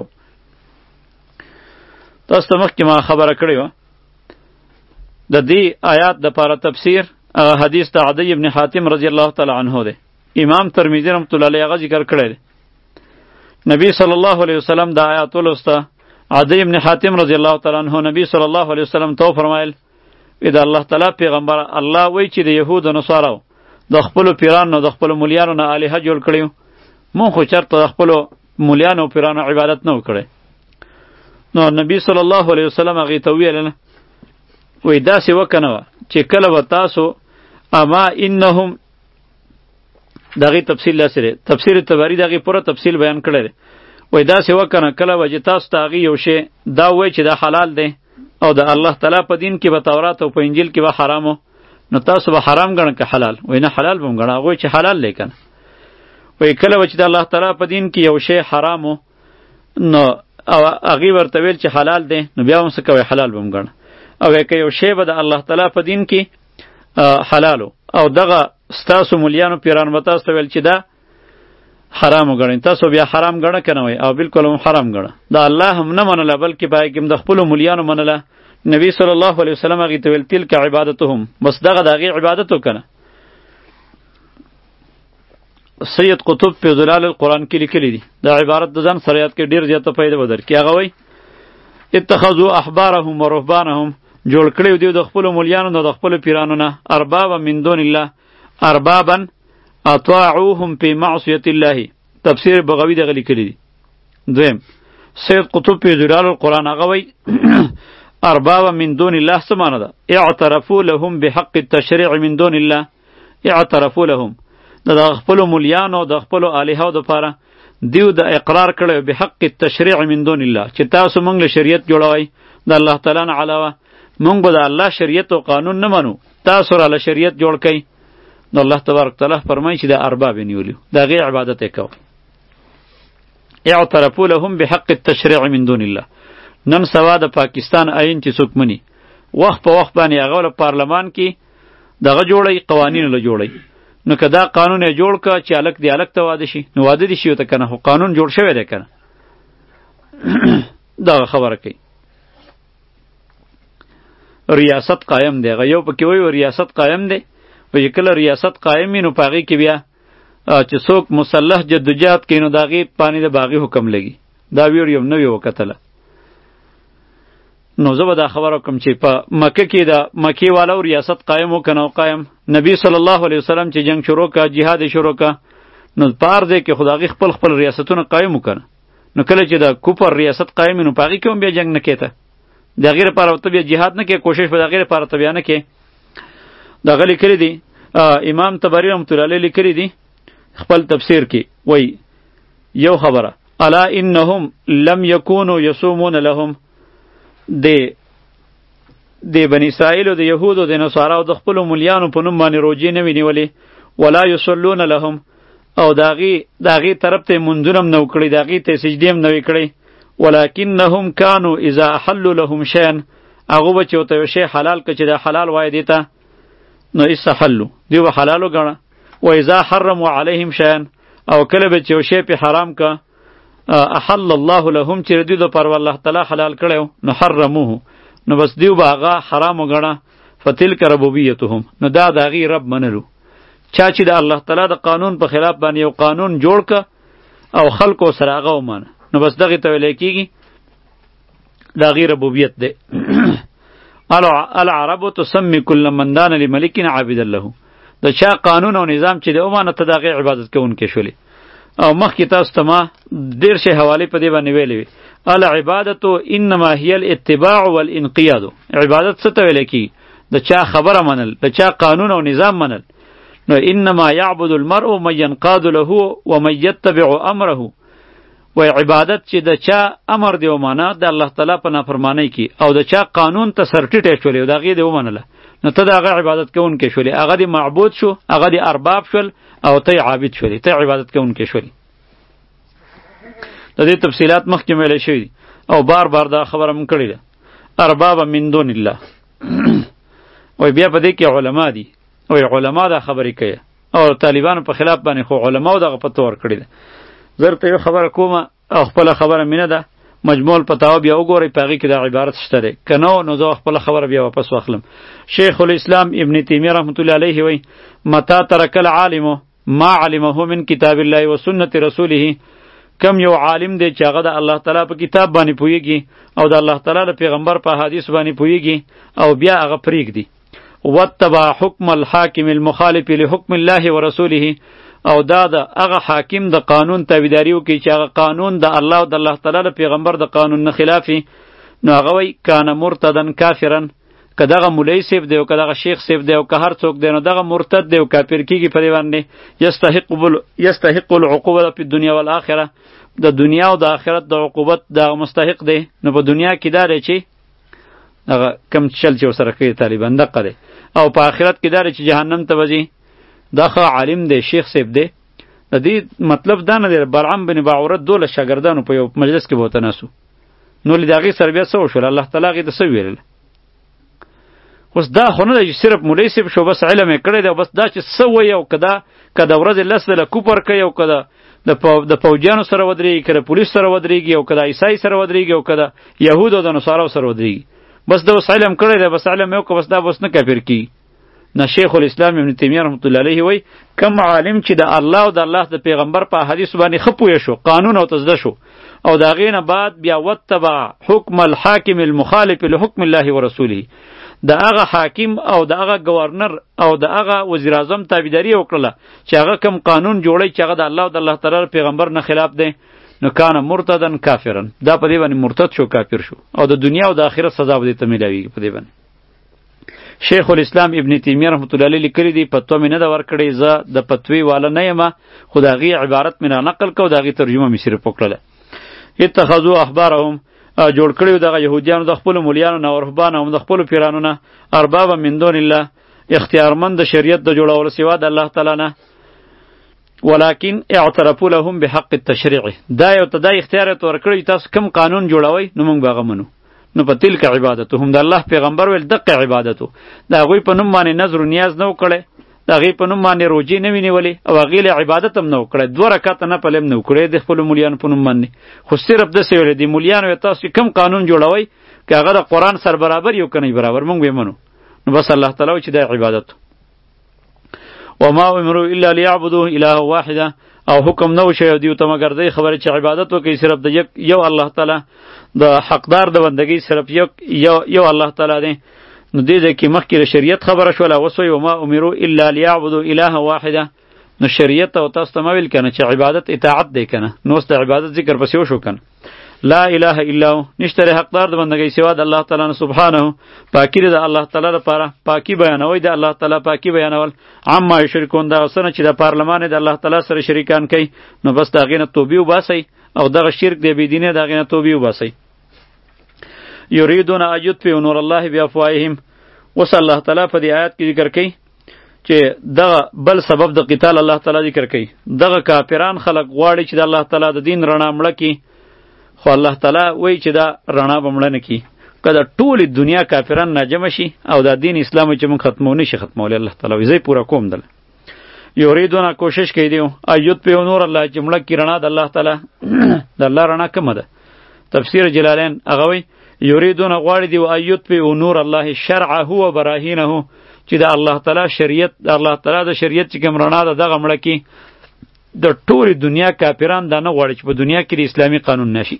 تاسو ته مخکې ما خبره کړې وه د دې آیات دپاره تفسیر حدیث د عدی ابن حاتم رضی الله تعالی عنه دی. امام ترمذی رحمت الله علیه هغه ذکر کړی دی. نبی صلی الله علیه وسلم د آیات ولسته، عدی ابن حاتم رضی الله تعالی عنه نبی صلی الله علیه وسلم تو فرمایل د الله تعالی پیغمبر الله وایي چې د یهود او نصارو د خپلو پیرانو د خپلو مولیانو نه الهه جوړ کړي، مونږ خو چېرته د خپلو مولیانو او پیرانو عبادت نه و کړی. نو نبی صلی الله علیه وسلم هغې ته وویل وی داسې وکنه وه چې کله به تاسو اما انهم د هغې تفصیل داسې دی، تفسیر تبري د هغې پوره تفصیل بیان کړی دی. وی داسې وکنه کله به چې تاسو ته هغې یو شی دا ووایي چې دا حلال دی او د الله تعالی په دین کې به تورات او په انجیل کې به حرامو، نو تاسو به حرام ګڼه که حلال؟ وی نه حلال به هم ګڼه. هغوی چې حلال دی که نه. وی کله به چې د الله تعالی په دین کې یو شی حرامو نو او هغې ورته ویل چې حلال دی، نو بیا هم څه کوئ حلال به هم ګڼه. او که یو شی به د الله تعالی په دین کې حلالو او دغه ستاسو مولیانو پیرانو به تاسو ته ویل چې دا حرام وګڼئ، تاسو بیا حرام ګڼه که نه وایئ او بلکل هم حرام ګڼه. دا الله هم نه منله بلکې باید هم د خپلو مولیانو منله. نبی صلی الله علیه وسلم هغې ته ویل تلک عبادتهم، بس دغه د هغې عبادت وکنه. سید قطب په ظلال القرآن کې لیکلی دي، دا عبارت د ځان سره یاد کې ډېر زیاته فایده به درکړي. هغه وایي اتخذوا احبارهم و رهبانهم، جوړ کړی دیو د خپلو مولیانو نه د خپلو پیرانو نه اربابا من دون الله، اربابا اطاعوهم فی معصیة الله. تفسیر بغوی دغه لیکلی دي. دویم سید قطب په ظلال القرآن هغه وایي اربابا من دون الله څه معنی ده؟ اعترفوا لهم بحق التشریع من دون الله، اعترفوا لهم د خپلو مولیانو د خپلو الهو دپاره دیو د اقرار کړی بحق التشریع من دون الله چې تاسو موږ له شریعت جوړوئ د الله تعالی نه علاوه، موږ به د الله شریعت او قانون نه منو، تاسو را له شریعت جوړ کئ. نو الله تبارک تعالی فرمایي چې د ارباب یې نیولي، د هغې عبادت یې کوئ. اعترفوا لهم بحق التشریع من دون الله. نن سوا د پاکستان آئین چې څوک مني، وخت په وخت باندې هغه له پارلمان کې دغه جوړی قوانین له جوړی، نو که دا قانون یې جوړ که چې هلک دی هلک ته واده شي نو واده دي شي ورته که نه، خو قانون جوړ شوی دی که نه. دغه خبره کوي. ریاست قایم دی، هغه یو پکې وایي ریاست قایم دی، و چې کله ریاست قایم وي نو په هغې کې بیا چې څوک مسلح جدوجهد کوي نو د هغې باندې د باغي حکم لګي. دا ویډیو هم نوې وکتله. نو زه به دا خبر وکړم چې په مکه کې د مکې والو ریاست قایم و که نه قایم. نبی صلی الله علیه وسلم چې جنگ شروع که، جهاد شروع که، نو په هر ځای کې خو د هغې خپل خپل ریاستونه قایم وکړه. نو کله چې د کفر ریاست قایم نو په هغې کې هم بیا جنګ نه کېته، د هغې لپاره ته بیا جهاد نه کې، کوشش به د هغې لپاره ته بیا نه کې. دغه لیکلي دي امام طبري رحمة الله علیه لیکلي دي خپل تفسیر کې، وایي یو خبره الا انهم لم یکونوا یصومون لهم، د د بنی اسرائیل او د یهود او د نصارا او د خپل مليانو په نوم باندې روجې نه ونیولې، ولا یصلون لهم، او داغي داغي طرف ته منځونه نو کړی، داغي ته سجدې هم نو کړی، ولکنهم كانوا اذا حلوا لهم شيئا، هغه به چې ورته شی حلال کړي چې دا حلال وای دیته نو استحلوا دی به حلالو ګڼه، و اذا حرموا عليهم شيئا، او کله به چې شی په حرام کا احل الله لهم چې دوی د پر الله تعالی حلال کړو نو حرموه، نو بس دیو به هغه حرام وګڼه. فتلک ربوبیتهم، نو دا د هغې رب منلو. چا چې د الله تعالی د قانون په خلاف باندې یو قانون جوړ که او خلکو سره هغه ومانه، نو بس دغې ته ویلی کېږي د هغې ربوبیت دی. العرب تسمی کل من دان لملک عابدا له، د چا قانون او نظام چې دی ومانه ته د هغې عبادت کوونکی شولې. او مخکې تاسو ته ما ډېر شی حوالې په دې باندې ویلې وي. العبادت انما هي الاتباع والانقیاد، عبادت څه ته ویلی کېږي؟ د چا خبره منل، د چا قانون او نظام منل. نو انما يعبد المرء من ينقاد له ومن يتبع امره، و عبادت چې د چا امر دی ومانه د الله تعالی په نافرمانی کې، او د چا قانون ته سرټیټی شولې او د هغې دی ومنله، نو ته د هغه عبادت کوونکی شولې، هغه دی معبود شو، هغه دی ارباب شول، او ته عابد شولې، ته عبادت کوونکی شولې. د دې تفصیلات مخکې ویلی شوي دي او بار بار دا خبره م کړې ده. ارباب من دون الله وای بیا په دې کې علما دي، وای علما دا خبرې کوي او طالبانو په خلاف باندې خو علماو دغه پته ورکړې ده. زه درته یو خبره کومه او خپله خبره مې نه ده، مجموع الفتاوا بیا وګورئ، په هغې کې دا عبارت شته دی، که نه نو زه خپله خبره بیا واپس واخلم. شیخ الاسلام ابن تیمیه رحمة الله علیه وی متى ترک العالم ما علمه من کتاب الله و سنت رسوله، کم یو عالم دی چې هغه د الله تعالی په کتاب باندې پوهیږي او د الله تعالی د پیغمبر په حدیث باندې پوهیږي او بیا هغه پرېږدي، واتبع حکم الحاکم المخالف لحکم الله ورسوله، او دا د هغه حاکم د قانون تابعداري وکړي چې هغه قانون د الله او د الله تعالی د پیغمبر د قانون نه خلافي، نو هغه وایي کان مرتدن کافرا، که دغه مولوی صاحب دی او که دغه شیخ صاحب دی او که هر څوک دی نو دغه مرتد دی او کافر کېږي په دې باندې. یستحق یستحق العقوبه فی الدنیا والآخره، د دنیا او د آخرت د عقوبت دغه مستحق دی. نو په دنیا کې دا دی چې هغه کم چل چې ورسره کوي طالبان دقه دی، او په آخرت کې دا دی چې جهنم ته به ځي. دا ښه عالم دی، شیخ صاحب دی. د دې مطلب دا نه دی بلعم بن باعورة دولس شاګردانو په یو مجلس کې به ورته ناستو، نو له د هغې سره بیا څه وشول؟ الله تعالی هغې ته څه ویلل؟ اوس دا خو نه ده چې صرف مولوی صاحب شو بس علم یې کړی دی، بس دا چې څه وایي او که دا که د ورځې لس ځله کوپر کوي او که د پوجیانو سره ودرېږي، که د پولیس سره ودرېږي او که د عیسائی سره ودرېږي او که د یهودو او د نصاراو سره ودرېږي، بس دا اوس علم کړی دی، بس علم یې وکړه، بس دا بس نه کافر کېږي. نه شیخ الاسلام ابن تیمیه رحمة الله علیه وی کم عالم چې د الله او د الله د پیغمبر په حدیث باندې ښه پوه شو، قانون او تزده شو، او د هغې نه بعد بیا وتبع حکم الحاکم المخالف لحکم الله ورسوله، د هغه حاکم او د هغه گورنر او د هغه وزیر اعظم تابعداري وکړله چې هغه کم قانون جوړی چې هغه د الله او د الله تعالی پیغمبر نه خلاف دی، نو کان مرتدن کافرن، دا په دې باندې مرتد شو، کافر شو، او د دنیا او د آخرت سزا به دې ته میلاویږي په دې باندې. شیخ الاسلام ابن تیمیه رحمة الله علیه لیکلی دی، فتوا مې نه ده ورکړې، زه د فتوی والا نه یم، خو د هغې عبارت مې را نقل کړ او د هغې ترجمه مې صرف وکړله. اتخذوا احبارهم، جوړ کړیو دغه یهودیانو د خپلو مولیانو نه او رهبانو هم د خپلو پیرانو نه اربابا من دون الله، اختیارمند د شریعت د جوړولو سوا د الله تعالی نه، ولکن اعترفوا لهم بحق التشریع، دا یو ته دا اختیار یې ورکړی تاسو کم قانون جوړوئ نو موږ به هغه منو. نو په تلک عبادتهم، د الله پیغمبر ویل دقه عبادتو، د هغوی په نوم باندې نظر و نیاز نه و کړی، د هغې په نوم باندې روجې نه وي نیولې او هغې له عبادت هم نه و کړی، دوه رکعته نفل هم نه و کړی د خپلو مولیانو په نوم باندې، خو صرف داسې ویلې د مولیانو یې تاسو کم قانون جوړوئ که هغه د قرآن سره برابر یو که نه برابر موږ به یې منو. نو بس الله تعالی وایي چې دا عبادت. وما امروا الا لیعبدوا اله واحده، او حکم نو شوی دیو ته مگر دی خبره چې عبادت وکړي صرف د یو الله تعالی، د حقدار د بندګۍ صرف یو یو الله تعالی دی. نو دې ځای کې مخکې د شریعت خبره شوله، اوس وایي وما امروا الا لیعبدوا اله واحده، نو شریعت او تاسو ته ما ویل کنه چې عبادت اطاعت دی کنه، نو اوس د عبادت ذکر پسې وشو کنه. لا اله الا هو، نشته حقدار د بندګۍ سوا د الله تعالی نه سبحانه، پاکی د الله تعالی لپاره، پاکی بیانوي د الله تعالی پاکی بیانول، عما یشرکون دا وسنه چې د پارلمان د الله تعالی سره شریکان کوي، نو بس دا غینه توبې وباسي او دغه شرک دی بيدینه دا غینه توبې وباسي. یریدون ایطفئوا نور الله بافواههم، وس الله تعالی په دې آیات کې ذکر کوي چې دغه بل سبب د قتال الله تعالی ذکر کوي. دغه کافران خلق غواړي چې د الله تعالی د دین رڼا مړه کی، خو الله تعالی وایي چې دا رڼا به مړه نه کی. کله ټول دنیا کافران ناجمه شي او دا دین اسلام چې موږ ختمونه شي ختمول الله تعالی وایي زه پورا کوم دل. یریدون کوشش کوي دیو ایت په نور الله چې مړه کی رڼا د الله تعالی د الله رڼا کومه ده. تفسیر جلالین هغه وایي یریدون غواړي دی ایت په نور الله شرعه و براهینه، چې د الله تعالی شریعت د الله تعالی د شریعت چې کوم رڼا ده دغه مړه کی. د ټول دنیا کافران دا نه غواړي چې په دنیا کې د اسلامي قانون نشي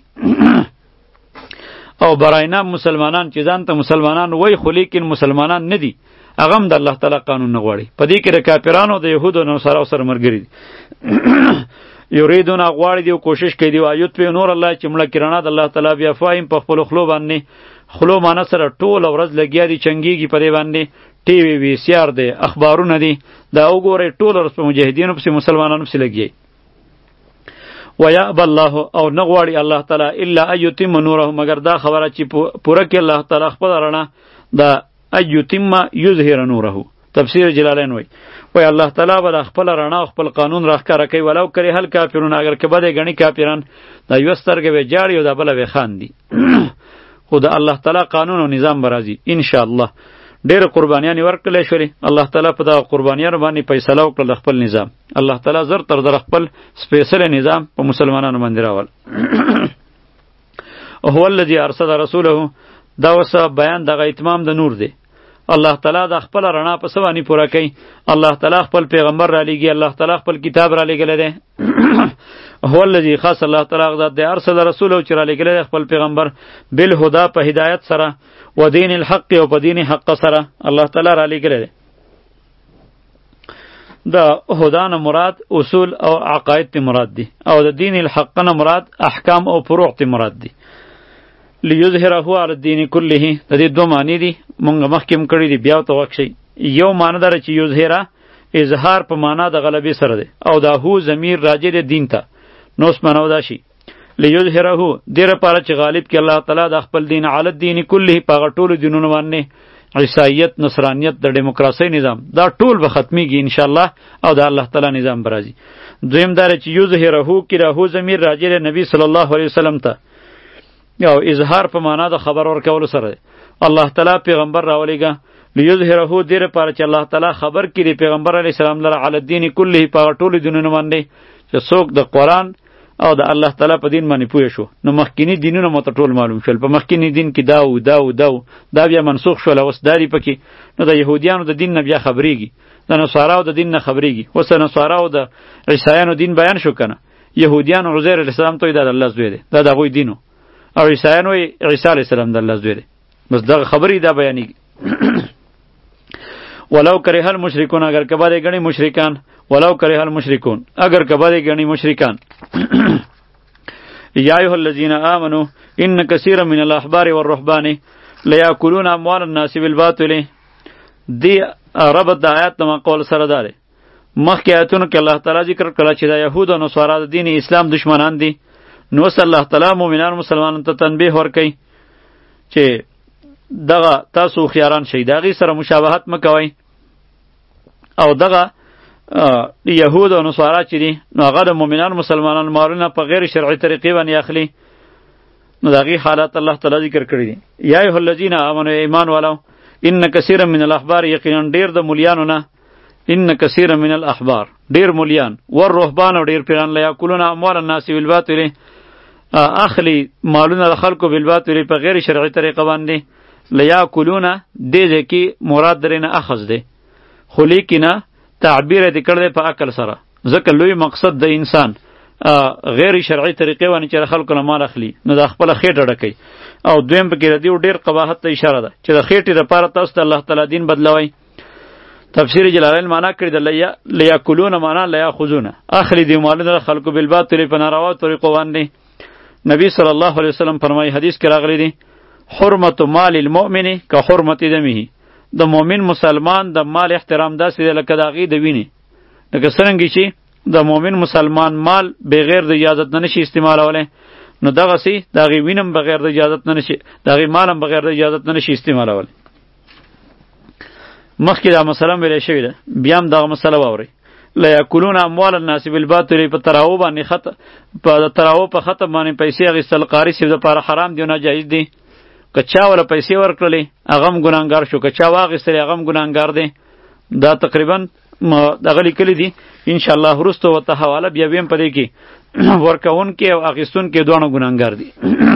او براینا مسلمانان چې ځان ته مسلمانان وای خو لیکن مسلمانان نه دي، هغه هم د الله تعالی قانون نه غواړي. په دې کې د کافرانو د یهودو نو سره سره مرګري دي. یریدون غواړي دی کوشش کوي دی ایت په نور الله چې مړه کی رڼا د الله تعالی بیا فاهم په خپل خلو باندې، خلو معنی سره ټول ورځ لګیا دي چنګيږي په دې باندې، ټي وي وی سي ار دی، اخبارونه دي، دا وګوره ټول ورځ په مجاهدینو په مسلمانانو په لګي. ويأبى الله او نغواړي الله تعالی الا ايتم نوره، مگر دا خبره چې پوره کې الله تعالی خپل رڼا دا ايتم یظهر نوره. تفسیر جلالین وای وای الله تعالی به خپل رڼا خپل قانون راخکاره کوي، ولو کری هل کافرون، اگر کبه دی غنی کافران دا یو سترګه به جاړي او دا بل به خان دي. خدا الله تعالی قانون او نظام برازي ان شاء الله. ډېر قربانیان ورکړل شولې، الله تعالی په دا قربانیانو باندې فیصله وکړه خپل نظام. الله تعالی زر تر در خپل سپیشل نظام په مسلمانانو باندې راول. هو الذي ارسل رسوله، دا وس بیان دغه اتمام د نور دی. الله تعالی د خپل رڼا په سوانی پورا کوي. الله تعالی خپل پیغمبر را لېږي، الله تعالی خپل کتاب را لېږلی دی. هو الذي خاص الله تعالی غذات دی ارسل رسوله چې را لېږلی دی خپل پیغمبر بالهدى په هدایت سره، و دین الحق او په دین حق سره الله تعالی را لېږلی دی. دا هدان مراد اصول او عقاید تی مراد دی، او د دین الحق نه مراد احکام او فروع تی مراد دی. لیظهره علی الدین کله، د دې دوه معنی دي مونږ مخکې کړی دي، بیا ته وکشي. یو معنی دره چې یظهره اظهار په معنا د غلبې سره دی، او دا هو ضمیر راجع دی دین ته، نو اس معنی دا شي لیظهره دیر پاره چې غالب کې الله تعالی د خپل دین علی الدین کله په ټولو دینونو باندې، عیسایت، نصرانیت، د دیموکراسي نظام دا ټول به ختمیږي ان شاء الله، او د الله تعالی نظام برازي. دویم دره چې یظهره کې راهو ضمیر راجع دی نبی صلی الله علیه وسلم ته، یو اظهار په معنا د خبر ورکول سره الله تعالی پیغمبر راولېګا لیظهره دیر پاره چې الله تعالی خبر کړي پیغمبر علی السلام لره علی الدین کله په ټول دینونو باندې، چې څوک د قرآن او د الله تعالی په دین باندې پوه شو. نو مخکینی دینونه مو ته ټول معلوم شول، په مخکینی دین کې دا او دا او دا دا بیا منسوخ شول، اوس داری پکې. نو د يهودیانو د دین نه بیا خبرېږي، د نصاراو د دین نه خبرېږي. اوس د نصاراو د عیسایانو دین بیان شو کنه، يهودیانو عزیر علیه السلام ته د الله زوی دی، دا دغوی دینو، او عیسایانو عیسی علیه السلام د الله زوی دی. بس دغه خبرې دا بیانېږي. ولو کرہ المشرکون، اگر کبه غنی مشرکان، ولو کرہ المشرکون اگر کبه غنی مشرکان. یا ایها الذین آمنوا ان کثیر من الاحبار والرهبان لیاکلون اموال الناس بالباطل. دی ربط د آیات نو قول سره داره. مخکې آیاتونو کې الله تعالی ذکر کړه چې د یهود او نصارا د دین اسلام دشمنان دي. نو صلی الله تعالی مؤمنان مسلمانانو ته تنبیه ورکړي چې دغه تاسو خیاران شئ، دغه سره مشابهت مکوئ، او دغه یهود او نصارا چې دي نو هغه د مؤمنان مسلمانان مالونه په غیر شرعي طریقې باندې اخلي. نو دغه حالات الله تعالی ذکر کړی دي. یا ایها الذین آمنوا ایمان والو ان کثیر من الاحبار، یقینا ډیر د مولیانو نه، ان کثیر من الاحبار ډیر مولیان، ور رهبان او ډیر پیران، لا یاکلون اموال الناس بالباطل، اخلی مالونه د خلکو بالباطل په غیر شرعي طریقه باندې. لا یاکلون دې ځکه مراد درنه اخذ ده، خو لیکنه تعبیر دې کړل په عقل سره، ځکه لوی مقصد د انسان غیر شرعي طریقې باندې چې خلکو نه مال اخلي، نو د خپل خېټه ډکې. او دویم پکې د دې ډیر قباحت ته اشاره ده چې د خېټې لپاره تاسو د الله تعالی دین بدلوي. تفسیر جلالین معنا کړی د لیا لیاکلون معنا لیاخذون، اخلی دی مالونه خلقو بالباطل په ناروا طریقو باندې. نبی صلی الله علیه وسلم فرمایي حدیث کې راغلی دی حرمت مال المؤمن که حرمت دمه، د مؤمن مسلمان د مال احترام داسې دی لکه د هغې د وینې. لکه څرنګه چې د مؤمن مسلمان مال بغیر د اجازت نه نشي استعمالولی، نو دغسې د هغې وینم بغیر د اجازت نه نشي، د هغې مال هم بغیر د اجازت نه نشي استعمالولی. مخکې دا مسله ویلی شوې ده، بیا هم دغه مسله واورئ. لیاکلون اموال الناس بالباطل، په تراو باندې خط په تراو په ختم باندې پیسې اخیستل قاري صاحب دپاره حرام دی او ناجایز دی. که چا وله پیسې ورکړلې هغه هم ګناهګار شو، که چا واخیستلې هغه هم ګناهګار دی. دا تقریبا دغه لیکلي دي، انشاءالله وروسته ورته حواله بیا ویم په دې کې ورکوونکي او اخیستونکي دواړه ګناهګار دي.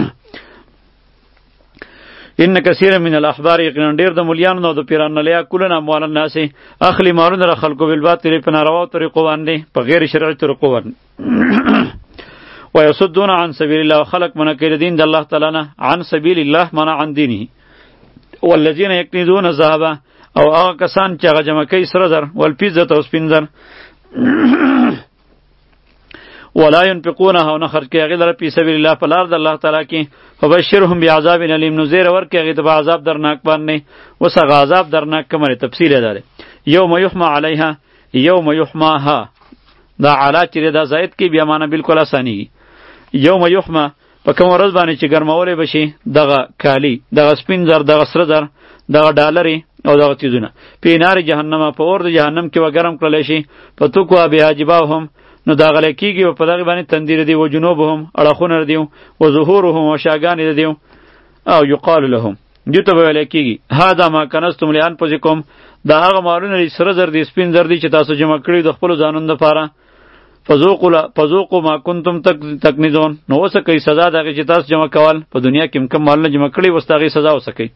ان کثیر من الاحبار، یقینا ډېر د ملیانو نو د پیرانو لیاکلون اموال الناس، اخلی مالونه د خلکو بالباطل په ناروا طریقو باندې، په غیر شرعي طریقو باندې. ويصدون عن سبيل الله، خلق منکر دین د الله تعالی نه، عن سبيل الله معنا عن دینه. والذین یکنزون الذهب، او هغه کسان چې هغه جمع کوي سره زر، والفضة او سپین زر، ولا ينفقونها، نه خرج کوي هغې لره فی سبیل الله په لار د الله تعالی کې. فبشرهم بعذاب علیم، نو زیره ورکړي هغې ته په عذاب درناک باندې. اوس هغه عذاب درناک کومه تفصیل یې دا دی. یوم یحما علیها، یوم یحماها، دا علا چې دا زائد کې بیا معنی بالکل اسانیږي. یوم یحما په کوم ورځ باندې چې ګرمولی بشي دغه کالی، دغه سپین زر، دغه سره زر، دغه ډالرې او دغه څیزونه په نار جهنم، په اور د جهنم کې به ګرم کړلی شي. په توکوا بها جباههم، نو دا غلی کېږي په دغې باندې تندیر دی، و جنوبهم اړخونه دی، و ظهورهم او شاګانې دی، او یقال لهم دوی ته به ویلی کېږي هذا ما کنزتم لانفسکم، دا هغه مالونه دي سره زر دي سپین زر دي چې تاسو جمع کړي د خپلو ځانونو دپاره. فذوقوا ما کنتم تکنزون، نو اوسه کوي سزا د هغې چې تاسو جمع کول په دنیا کې کوم مالونه جمع کړي، اوس د هغې سزا اوسه کوي.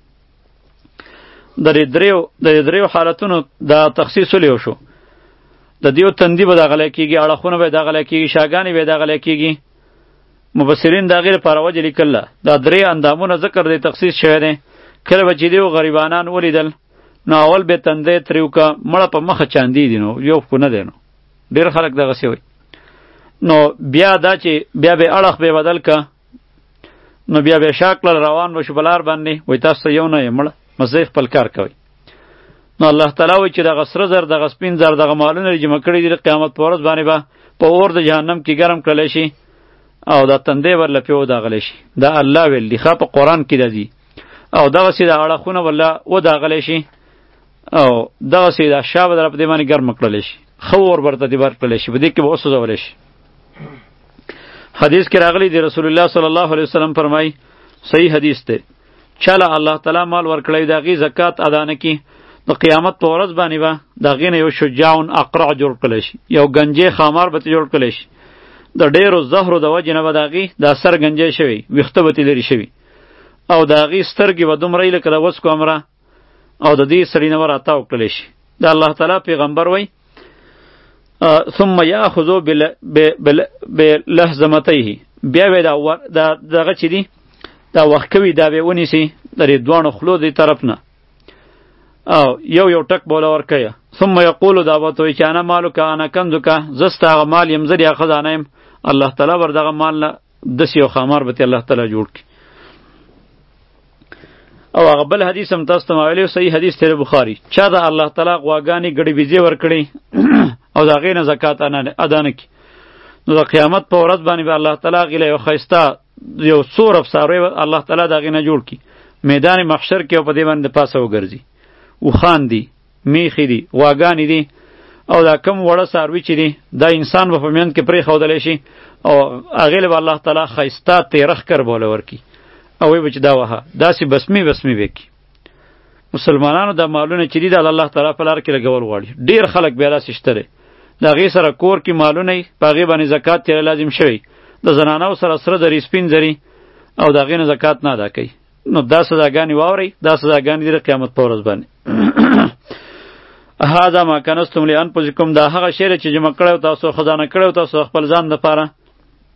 د دې دریو د دې دریو حالتونو دا تخصیص ولیو شو. د دیو تندی به دغلی کېږي، اړخونه به دغلی کېږي، شاګانې به دغلی کېږي. مفسرین د هغې لپاره وجه لیکله دا درې اندامونه ذکر دی تخصیص شوی دی. کله به چې دیو غریبانان ولیدل نو اول به تندی ترې وکړه، مړه په مخه چاندي دي، نو یو خو نه دی، نو ډېر خلک دغسې وایي. نو بیا دا چې بیا به اړخ به بدل که، نو بیا به شا کړل روان به شو په لار باندې، وایي تاسو ته یو نه یې مړه مزه خپل کار کوئ. نو الله تعالی وایي چې دغه سره زر، دغه سپین زر، دغه مالونه جمع کړي دي، د قیامت په ورځ باندې به په اور د جهنم کې ګرم کړلی شي او دا تندی ورله پې وداغلی شي. دا الله ویل دي، ښه په قرآن کې ده دي. او دغسې د اړخونه ورله وداغلی شي او دغسې دا شا به دله په دې باندې ګرمه کړلی شي، ښه اور ورته دې ورکړلی شي، په دې کې به وسوځولی شي. حدیث کې راغلی دی رسول الله صلی الله علیه وسلم فرمایي، صحیح حدیث دی، چاله الله تعالی مال ورکړی د هغې زکات ادا نه کړي، د قیامت په ورځ باندې به د هغې نه یو شجاعون اقرع جوړ کړلی شي، یو گنجی خامار به ترې جوړ کړلی شي. د ډېرو زهرو د وجې نه به د هغې دا سر گنجی شوی، ویښته به ترې لرې شوي، او د هغې سترګې به دومره لکه د وسکو امره، او د دې سړي نه به راتاو کړلی شي. د الله تعالی پیغمبر وایي ثم یاخذو بلهزمتیه، بیا به دا دغه چې دي دا وخت کوي، دا به ونیسي د دې دواړو خولو دې طرف نه، او یو یو ټک بوله ورکوي. ثم یقول دا به ته وایي چې انا مالک انا کنزک، زه ستا هغه مال یم، زه دې خزانه یم. الله تعالی ور دغه مال نه داسې یو خامار به الله تعالی جوړ کړي. او هغه بل حدیث هم تاسو ته ما ویلی، صحیح حدیث دی بخاري، چا د الله تعالی غواګانې ګډې ویزې ورکړي او د هغې نه زکات ادا نه کړي، نو د قیامت په ورځ باندې به الله تعالی هغې له یو ښایسته یو څور افساروی الله تعالی د هغې نه جوړ کړي، میدان محشر کې او په دې باندې د پاسه وګرځي. اوښان دي، میخې دي، غواګانې دي، او دا کم وړه څاروي چې دي دا انسان به په میند کې پرېښودلی شي، او هغې له به الله تعالی ښایسته تیره ښکر بوله ورکړي، او وی به چې دا وهه داسې بسمې بسمې به کړي. مسلمانانو دا مالونه چې دي دا د الله تعالی په لار کې لګول غواړي. ډېر خلک بیا داسې شته دی، د هغې سره کور کې مالونه یي، په هغې باندې زکات تېره لازم شوی، د زنانو سره سره زري سپین زري، او د هغې نه زکات نه ادا کوي. نو دا سزاګانې واورئ، دا سزاګانې دي د قیامت په ورځ باندې. هذا ما کنزتم لانفسکم، دا هغه شی چې جمع کړی او تاسو خزانه کړی او تاسو خپل ځان دپاره.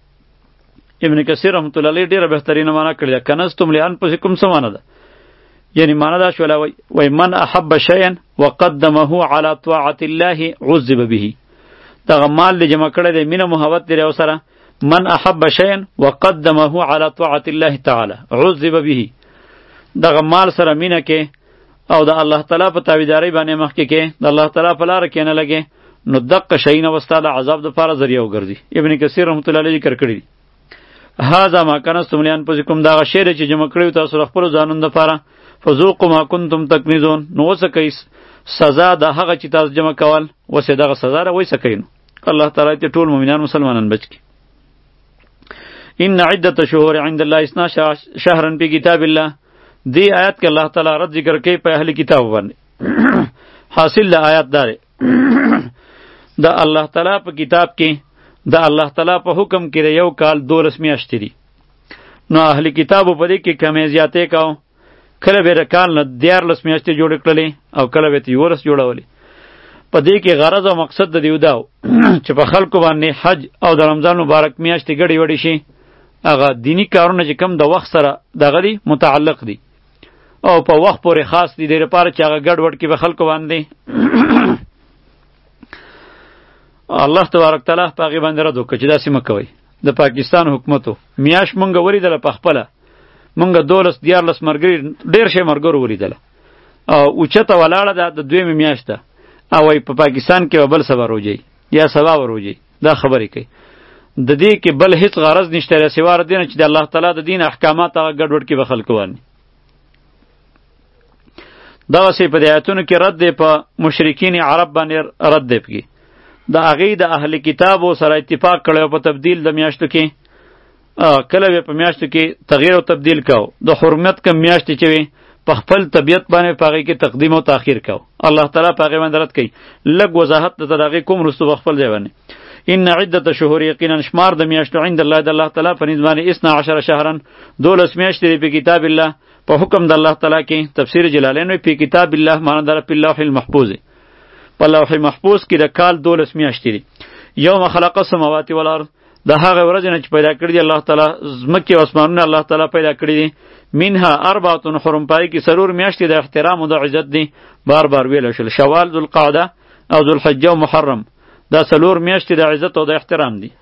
ابن کثیر رحمت الله علیه ډیره بهترینه معنا کړې ده. کنزتم لانفسکم څه معنا ده؟ یعنی معنا دا شوله وای وای من احب شیئا وقدمه علی طاعت الله عذب به. دغه مال دی جمع کړی دی مینه محبت دی او سره من احب شیئا وقدمه علی طاعت الله تعالی عذب به. دغه مال سره مینه کې او د الله تعالی په تابعداري باندې مخکې کې د الله تعالی په لار کې نه لګي نو دغه شی نه واستاله عذاب د پاره ذریعہ وګرځي. ابن کثیر رحمت الله علیه ذکر کړی دی هذا ما کنستم لانفسکم دا شی چې جمع کړی تاسو خپل ځانون د پاره فذوقوا ما کنتم تکنزون. نو وسه کوي سزا د هغه چې تاسو جمع کول وسه دغه سزا را وایسه کوي. الله تعالی ته ټول مؤمنان مسلمانان بچ کی. ان عدة شهور عند الله اثنا شهرا في كتاب الله. دی آیات کې الله تعالی رد ذکر کوي په اهل کتاب باندې. حاصل د آیات دار د الله تعالی په کتاب کې د الله تعالی په حکم کې یو کال دولس میاشتې دي. نو اهل کتابو په دې کې کمې زیاتې کاو. کله به د کال نه دیارلس میاشتې جوړې کړلې او کله به یې یولس جوړولې. په دې کې غرض او مقصد د دیو داو چې په خلکو باندې حج او د رمضان مبارک میاشتې ګډې وډې شي. هغه دینی کارونه چې کم د وخت سره دغه دی متعلق دي او په وخت پورې خاص دي د لپاره چې هغه ګډ وډ کې به خلکو باندې الله تبارک تعالی په هغې باندې رد وکړه چې داسې مه کوئ. د پاکستان حکومتو میاشت مونږ ولیدله په خپله مونږ دولس دیارلس ملګري ډېر شی ملګرو ولیدله او اوچته ولاړه ده د دویمې میاشت ده او وایي په پاکستان کې به بل سبا روجئ یا سبا به روجئ. دا خبرې کوي. د دې کې بل هیڅ غرض نشته دی سوا د دې نه چې د الله تعالی د دین احکامات هغه ګډ وډ کې به خلکو باندې. دغسې په دې آیتونو کې رد دی په مشرکین عرب باندې رد دی پکې. د هغې د اهل کتابو سره اتفاق کړی په تبدیل د میاشتو کې. کله به په میاشتو کې تغییر او تبدیل کو. د حرمت کم میاشتې چې وي په خپل طبیعت باندې په هغې کې تقدیم او تاخیر کو. الله تعالی په هغې باندې رد کوي. لږ وضاحت د هغې کوم رستو په خپل ځای باندې ان عدة شهور یقینا شمار د میاشتو عند الله د الله تعالی په نزد باندې اثنا عشر شهرا دولس میاشتې دي په کتاب الله په حکم د الله تعالی کې. تفسیر جلالین وی په کتاب الله معنا در په لوح المحفوظ په لوح محفوظ کې د کال دولس میاشتې دي. یوم خلق السماوات والارض د هغه ورځې نه چې پیدا کړي دی الله تعالی ځمکې او اسمانونه الله تعالی پیدا کړي دي. منها اربعة حرم پای کې سرور میاشتې د احترام او د عزت دي. بار بار ویل شول شوال ذوالقعده او ذوالحجه او محرم دا سلور میاشتې د عزت او د احترام دي.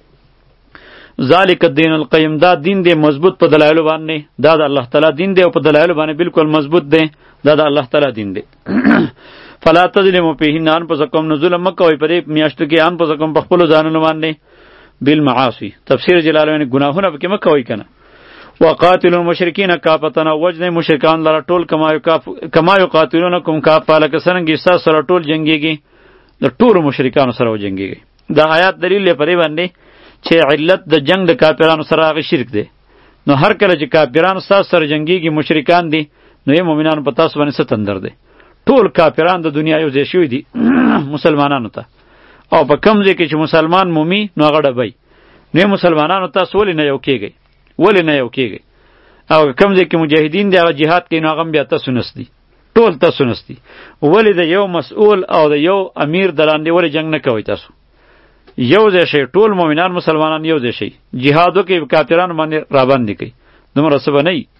ذالک الدین القیم دا دین دی مضبوط په دلایلو باندې. دا د الله تعالی دین دی او په دلایلو باندې بالکل مضبوط دی. دا د الله تعالی دین دی. فلا تظلموا فیهن انفسکم نو ظلم مه کوئ په دې میاشتو کې انفسکم په خپلو ځانونو باندې بالمعاصی. تفسیر جلالین ګناهونه پکې مه کوئ کنه. وقاتلوا المشرکین کافة وجنئ مشرکان لره ټول کما یقاتلونکم کافة لکه څرنګه ستاسو سره ټول جنګیږي د ټولو مشرکانو سره وجنګیږي. دا آیات دلیل دی په دې باندې چې علت د جنگ د کافرانو سره هغه شرک دی. نو هر کله چې کافرانو ستاسو سره جنګیږي مشرکان دي نو یې مؤمنانو په تاسو باندې څه تندر دی. ټول کافران د دنیا یو ځای شوي دي مسلمانانو ته او په کوم ځای کې چې مسلمان مومي نو هغه ډبی. نو مسلمانانو تاسو ولې نه یو کېږئ ولې نه یو کېږئ او کوم ځای کې مجاهدین دی هغه جهاد کوي نو هغه هم بیا تاسو نسدي ټول تاسو نسدي. ولې د یو مسؤول او د یو امیر د لاندې ولې جنگ نه کوئ تاسو یو ځای شئ ټول مؤمنان مسلمانان یو ځای شئ جهاد وکړئ کافرانو باندې راباندې کوئ دومره څه به نه وي.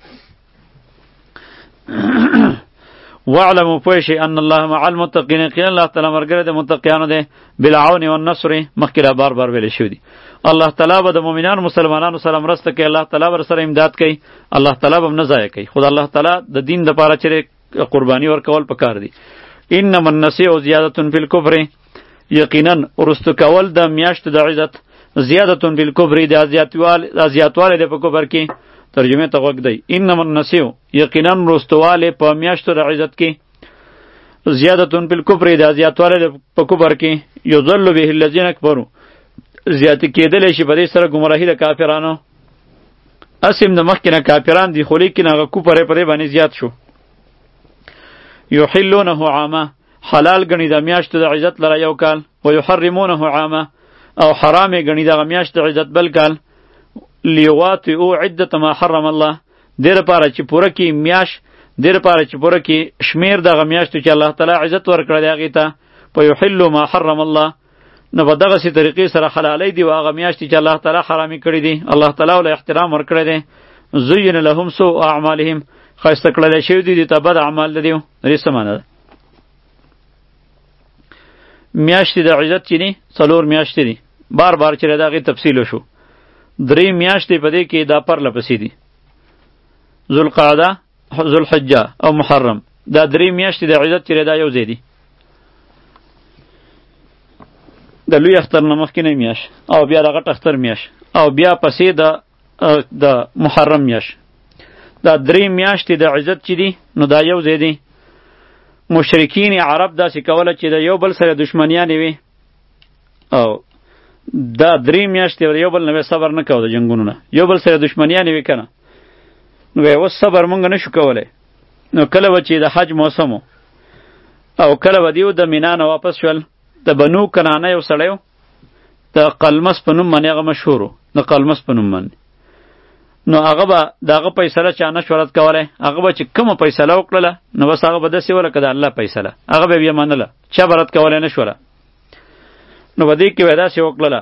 واعلموا پوه شئ ان الله مع المتقین یقینا الله تعالی ملګری د متقیانو دی بالعون والنصر مخکې را بار بار ویلی شوي دي. الله تعالی به د مؤمنانو مسلمانانو سره مرسته کوي. الله تعالی به سره امداد کوي. الله تعالی به هم نه ضایع کوي. خو الله تعالی د دین دپاره چې قربانی ورکول پکار دي. انما النسیء زیادة فی الکفر یقینا ورستو کول د میاشتو د عزت زیادة فی الکفر د زیاتوالی دی په کفر کې. ترجمه ته غوږ دی. انما النسیء یقینا ورستوالی په میاشتو د عزت کې زیادة فی الکفر د زیاتوالی دی په کفر کې یضل به الذین کفروا زیات کېدلی شي په دې سره ګمراهي د کافرانو. اسیم د مخکې نه کافران دي خو لیکن هغه کفر یې په دې باندې زیات شو. یحلونه عامه حلال گنی د میاشتو د عزت لره یو کال و یحرمونه عامه او حرام گنی د میاشتو د عزت بل کال لیواطئوا عدة ما حرم الله دیر پاره چې پوره کی میاش دیر پاره چې پوره کی شمیر د میاشتو چې الله تعالی عزت ورکړی دی هغې ته په یحل ما حرم الله نو په دغسې طریقې سره حلالۍ دي و هغه میاشتې چې الله تعالی حرامې کړي دي الله تعالی له احترام ورکړی دی. زین لهم سوء اعمالهم ښایسته کړلی شوي دي، دې ته بد اعمال د دیو د دې څه معنی ده؟ میاشتې د عزت چې دي څلور میاشتې دي، بار بار چې د هغې تفصیل وشو. درې میاشتې په دې کې دا پرله پسې دي، ذوالقعده، ذوالحجه او محرم. دا درې میاشتې د عزت چې دا یو ځای دي. د لوی اختر نه مخکې میاشت او بیا د غټ اختر میاشت او بیا پسې د د محرم میاشت. دا درې میاشتې د عزت چې دي نو دا یو ځای دي. مشرکین عرب داسې کوله چې د یو بل سره دشمنیانې وي او دا درې میاشتې یو بل نه صبر نه کوو د جنګونو نه، یو بل سره دشمنیانې وي که نه، نو بیا اوس صبر مونږ نه شو کولی. نو کله به چې د حج موسم او کله به دیو د مینا نه واپس شول، د بنو کنانه یو سړی و د قلمس په نوم باندې هغه مشهور و، د قلمس په نوم باندې. نو هغه به د هغه فیصله چا نه شو رد کولی. هغه به چې کومه فیصله وکړله نو بس هغه به داسې وله که د الله فیصله، هغه به بیا منله، چا به رد کولی نه شوله. نو په دې کې به یې داسې وکړله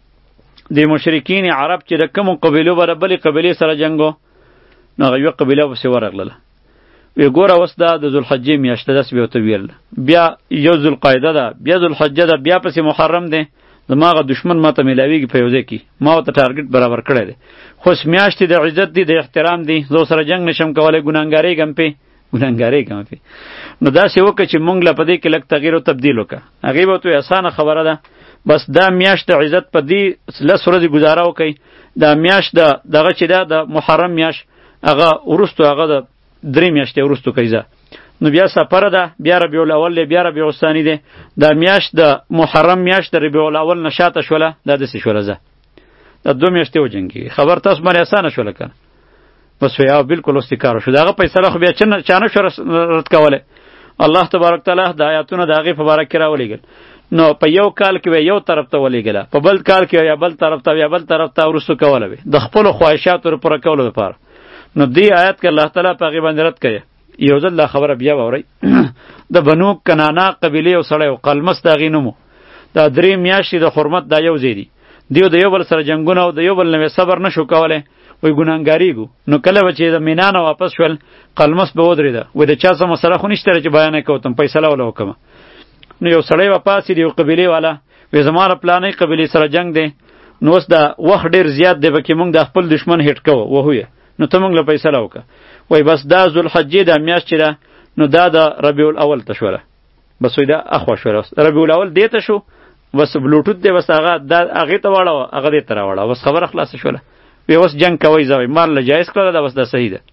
د مشرکین عرب چې د کومو قبیلو به د بلې قبیلې سره جنګ و، نو هغه یوه قبیله پسې ورغلله. وی ګوره اوس دا د ذوالحجې میاشت ده، داسې به ورته ویل، بیا یو ذوالقعده ده، بیا ذوالحجه ده، بیا پسې محرم دی. زما هغه دشمن ما ته میلاویږي په یو ځای کې، ما ورته ټارګټ برابر کړی دی. خو اوس میاشتې د عزت دي، د احترام دي، زه ورسره جنګ نشم کولی، ګناهګارېږم پې ګناهګارېږم پې. نو داسې وکړه چې مونږ له په دې کې لږ تغییر او تبدیل وکړه. هغې به ورته وایي اسانه خبره ده، بس دا میاشت د عزت په دې لس ورځې ګزاره وکئ. دا میاشت د دغه چې ده د محرم میاشت هغه وروستو هغه د درې میاشتې وروستو کوي ځه. نو بیا سفره ده، بیا ربیع الاول دی، بیا ربیع الثانی دی. دا میاشت د محرم میاشت د ربیع الاول نه شاته شوله، دا داسې شوله ځه. دا دوه میاشتې وجنګېږي. خبر تاسو باندې اسانه شوله که نه؟ بس وایي او بالکل اوس کار وشو. د هغه فیصله خو بیا چا نه شو رد کولی. الله تبارک تعالی د آیاتونه د هغې په باره کې راولېږل. نو په یو کال کې به یو طرف ته ولېږله، په بل کال کې یا بل طرف ته یا بل طرف ته وروستو کوله وي د خپلو خواهشاتو پوره کولو لپاره. نو دې آیات کې الله تعالی په هغې باندې رد کوي. یو ځل دا خبره بیا واورئ. د بنو کنانا قبیلې یو سړی و، قلمس د هغې نوم و. دا درې میاشتې د حرمت دا یو ځای دي. دیو د یو بل سره جنګونه او د یو بل نه صبر نه شو کولی، وایي ګناهګارېږو. نو کله به چې د مینا نه واپس شول، قلمس به ودرېده، وایي د چا څه مسله خو نشته چې بیان یې کوتم، فیصله وله وکړمه. نو یو سړی به پاڅېد، یو قبیلې والا، وایي زما د پلانۍ قبیلې سره جنګ دی، نو اوس دا وخت ډېر زیات دی، به کې مونږ د خپل دښمن هیټ کوو وهو یې، نو ته مونږ له فیصله وکړه. وایي بس دا ذوالحجې دا میاشت چې ده نو دا د ربیع الاول ته شوله. بس وایي دا اخوا شوله، ربیع الاول دې ته شو، بس بلوټوت دی، بس هغه دا هغې ته واړوه، هغه دې ته راوړه، بس خبره خلاصه شوله. وی اوس جنگ کوي زوی مال له جایز کړل دا بس دا صحیح ده.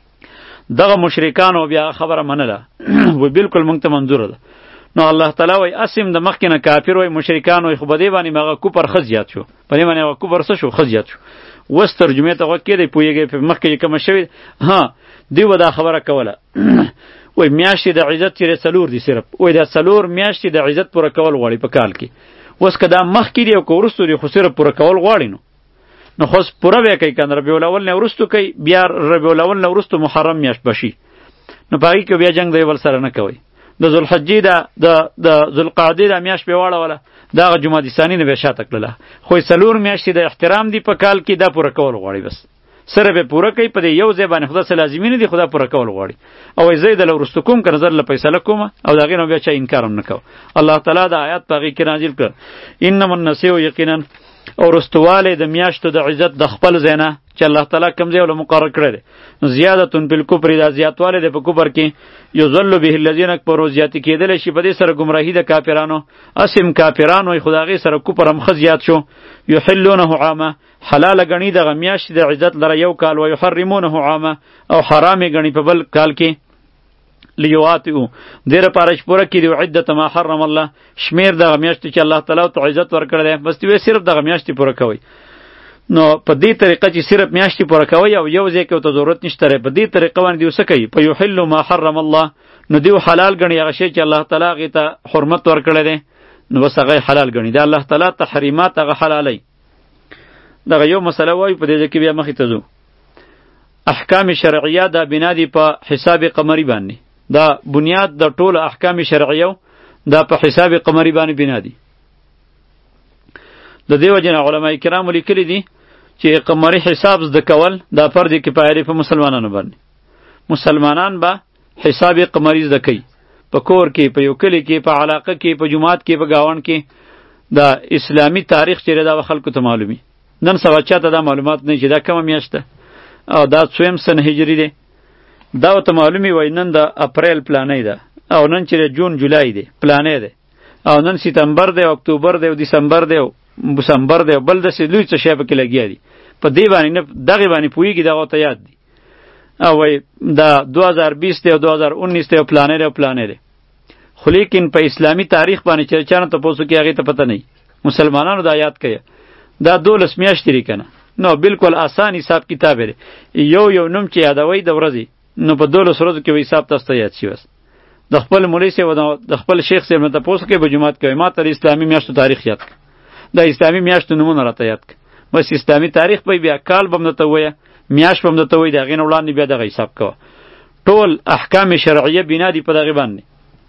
دغه مشرکانو بیا خبره منله و بالکل مونږ ته منظور ده. نو الله تعالی وای اسیم د مخکې نه کافر وای مشرکان وای خو بده باندې مغه کوپر خزیات شو، په دې باندې هغه کوپر څه شو خزیات شو. وس ترجمه ته وکړي دی پویږي په مخکې کوم شوی ها دی و دا خبره کوله وای میاشتې د عزت چې سلور دي صرف وای دا سلور میاشتې د عزت پوره کول غواړي په کال کې. وس کدا مخکې دی او ورستو دی خو صرف پوره کول غواړي نو نو خو پوره به کوي کنه ربیع الاول نه ورستو کوي بیا ربیع الاول نه ورستو محرم میاشت بشي نو پای کې بیا جنگ دی ول سره نه کوي. د ذوالحجې د د ذوالقعدې د میاشت په واړه ولا دا جمادی ثانی نه به شاته کړله خو سلور میاشتې د احترام دی په کال کې دا پوره کول غواړي بس سره به پوره کوي په یو ځای باندې خدا سره لازمي نه دی خدا پوره کول غواړي او زید له ورستو کوم که نظر له فیصله کوم او دا غینو بیا چا انکار هم نکاو. الله تعالی د آیات پاږي کې نازل کړ انما النسیء یقینا او رستواله د میاشتو د عزت د خپل زینه چې الله تعالی کوم ځای ول مقرر کړی دی زیادتون بالکفر دا زیاتواله د په کفر کې یذل به الذین کفروا زیاتی کېدل شي په دې سره گمراهی د کافرانو اسم کافرانو خدای سره کفر هم خزیات شو یحلونه عامه حلال غنی د میاشت د عزت لره یو کال او یحرمونه عامه او حرام غنی په بل کال کې لیواتو دیر پارش پوره کې دی عدت ما حرم الله شمیر د میاشت چې الله تعالی ته عزت ورکړی دی بس دوی صرف د میاشت پوره کوي. نو په دې طریقه چې صرف میاشتې پوره کوي او یو ځای کې ته ضرورت نشته په دې طریقه باندې وسه کوي په یحل ما حرم الله نو دیو حلال غني هغه شی چې الله تعالی غي ته حرمت ورکړی دی نو بس هغه حلال غني دا الله تعالی تحریمات هغه حلالي. دا یو مسله وای په دې کې بیا مخې ته ځو احکام شرعیه دا بنا دي په حساب قمری باندې دا بنیاد د ټول احکام شرعیه دا په حساب قمری باندې بنا دي. د دیو جن علماء کرام لیکلي دي چې قمری حساب زده کول دا فرض کفایه په مسلمانانو باندې مسلمانان به حساب قمری زده کوي، په کور کې، په یو کلی کې، په علاقه کې، په جماعت کې، په گاون کې. دا اسلامی تاریخ چې دا خلکو ته معلومي. نن سبا چاته دا معلومات نه چې دا کومه میاشت ده او دا څویم سن هجری دی. دا ورته معلومي وای نن د اپریل پلانې ده او نن چې جون جولای دی پلانې ده او نن سپتمبر دی، اکتوبر دی، دسمبر دی، دسمبر دی، بل د لوی څه شی پکې لګیا دي. په دې باندې نه دغه باندې پوېږي دغه ته یاد دي. او وای دا دو هزار بیست دی او دو هزار انیس دی او پلانې دی پلانې دی. خو لیکن په اسلامی تاریخ باندې چې چانه ته پوسو کې هغه ته پته نه. مسلمانانو دا یاد کړئ. دا دولس میاشتې لري کنه. نو بالکل آسان حساب کتاب دی. یو یو نوم چې یادوي د ورځې نو په دولس ورځو کې حساب تاسو ته یاد شي. بس د خپل مولوی سره د خپل شیخ سره مته پوسو کې په جمعات کې ما ته اسلامي میاشتو تاریخ یاد کړ. د اسلامي میاشتو نمونه راته یاد کړ. بس اسلامي تاریخ په بیا کال بم نته وایه، میاشت بم نته وایه، دغه نه وړاندې بیا دغه حساب کوه. ټول احکام شرعیه بنا دي په دغه باندې.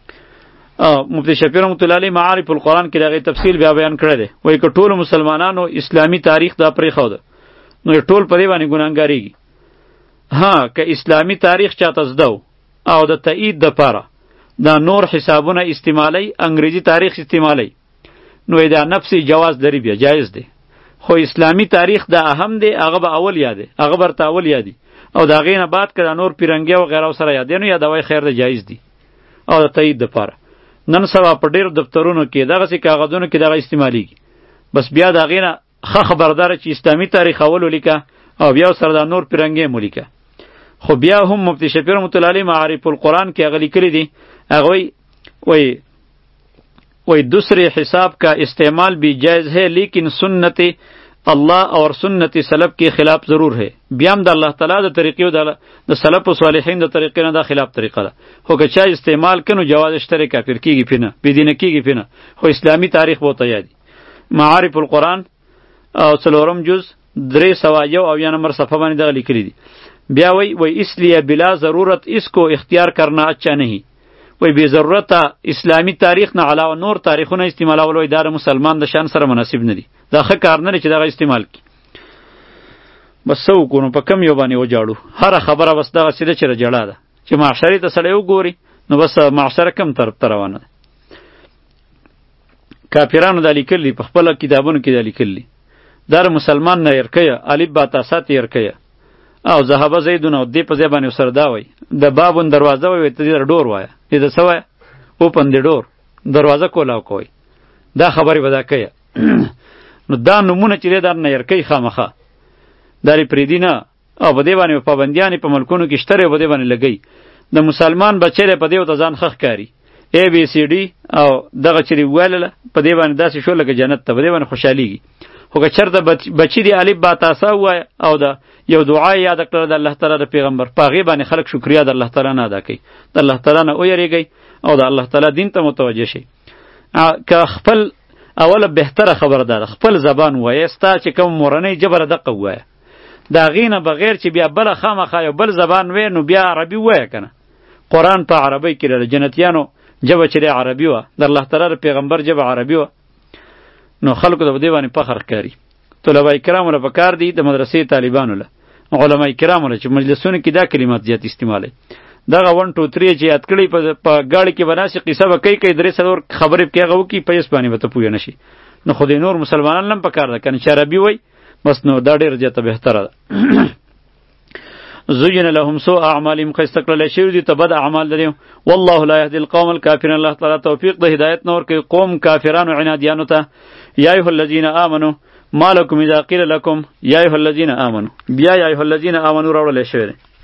مفتی شفیع رحمت الله علیه معارف القرآن کې دغه تفصیل بیا بیان کړی دی. وایي که ټول مسلمانانو اسلامي تاریخ دا پرېښوده نو ټول په دې باندې ګناهګاریږي. ها که اسلامي تاریخ چاته زده او د تایید دپاره دا نور حسابونه استعمالی، انګریزي تاریخ استعمالی، نو دا نفسي جواز لري، بیا جایز دی. خو اسلامی تاریخ دا اهم دی، هغه به اول یادی، هغه برته اول یادی او دا غینه بعد کړه نور پیرنګي او غیره سره یادینو یادوي خیر دی، جایز دی او د تایید دپاره. نن سبا په ډیرو دفترونو کې دغه سي کاغذونو کې دغه استعمالیږي. بس بیا دا غینه خه خبردار چې اسلامی تاریخ اول ولیکه او بیا سره دا نور پیرنګي مولیکه. خو بیا هم مفتی شفیع رحمت الله علیه معارف القرآن کې هغه لیکلي دي، هغه وی وی وی دوسرے حساب کا استعمال بھی جائز ہے لیکن سنت اللہ اور سنت سلف کے خلاف ضرور ہے. بیا هم د الله تعالی د طریقې او د سلف او صالحین د طریقې نه دا خلاف طریقه ده. خو که چا استعمال کنو جواز اشتره کافر کیږي پینه، بيدینه کیږي پینه. خو اسلامی تاریخ بہت یادی. معارف القرآن او څلورم جز درې سوه یو اویا نمبر صفحه باندې دغه لیکلي دي. بیا وی وی اس لیے بلا ضرورت اس کو اختیار کرنا اچھا نہیں. وی بی ضرورت اسلامی تاریخ نه علاوه نور تاریخونه استعمالول وی دا مسلمان د شان سره مناسب نه دي. دا ښه کار نه دی چې دغه استعمال کی. بس څه وکړو په کم یو باندې وجاړو. هره خبره بس دغه سیده چې جړه ده چې معاشري ته سړی وګوري نو بس معاشره کم طرف ته روانه ده. کافرانو دا لیکلي په خپل کتابونو کې دا لیکلي. دا مسلمان نه يرکیه الف با تا سات يرکیه او ذهب زیدون او دی په ځای باندې سره دا وای د بابون دروازه وای ته د ډور وای دې د سوای اوپن دی ډور دروازه کولاو کوي. دا خبرې ودا کوي. نو دا نمونه چې دا نه يرکی خامخه داری پریدینا او په دې باندې پابندیان په ملکونو کې شتره په دې باندې لګی. د مسلمان بچی په دې او ځان خخ کاری ای بی سی ډی او دغه چې ویل په دې باندې داسې شو لکه جنت ته په دې باندې خوشحاليږي. خو که چرته بچی دی الف با تاسا وای او دا یو دعا یاد کړه د الله تعالی د پیغمبر پاغي باندې خلک شکریا د الله تعالی نه ادا کوي، د الله تعالی نه اوریږي او د الله تعالی دین ته متوجه شي. که خپل اوله بهتره خبردار خپل زبان وایستا چې کوم مورنۍ جبر دقه وای دا غینه بغیر چې بیا بل خامخا یو بل زبان وای نو بیا عربي وای کنه. قرآن په عربی کې د جنتیانو جبه چې عربي و د الله تعالی د پیغمبر جبه عربي و نو خلکو د دې باندې فخر کوي. طلبه کرامو له پکار دي د مدرسې طالبانو له علماء کرامو له چې مجلسونو کې دا کلمات زیات استعمالي. دغه ون ټو تری چې یاد کړی په گاړي کې بناسي قصه به کوي کوي درې څلور خبرې کېغه وکي په اسپانی به ته پوه نشي. نو خو دې نور مسلمانان لم پکار ده کنه چې عربي وای بس نو دا ډېر زیاته بهتره ده. زين لهم سوء اعمالهم قستقل شر دي تبد اعمال لري والله لا يهدي القوم الكافرين. الله تعالی توفیق د هدایت نور کوي قوم کافرانو عنادیانو ته. یا ایها الذين امنوا ما لكم اذا قيل لكم یا ایها الذين امنوا بیا یا ایها الذين امنوا راول شوی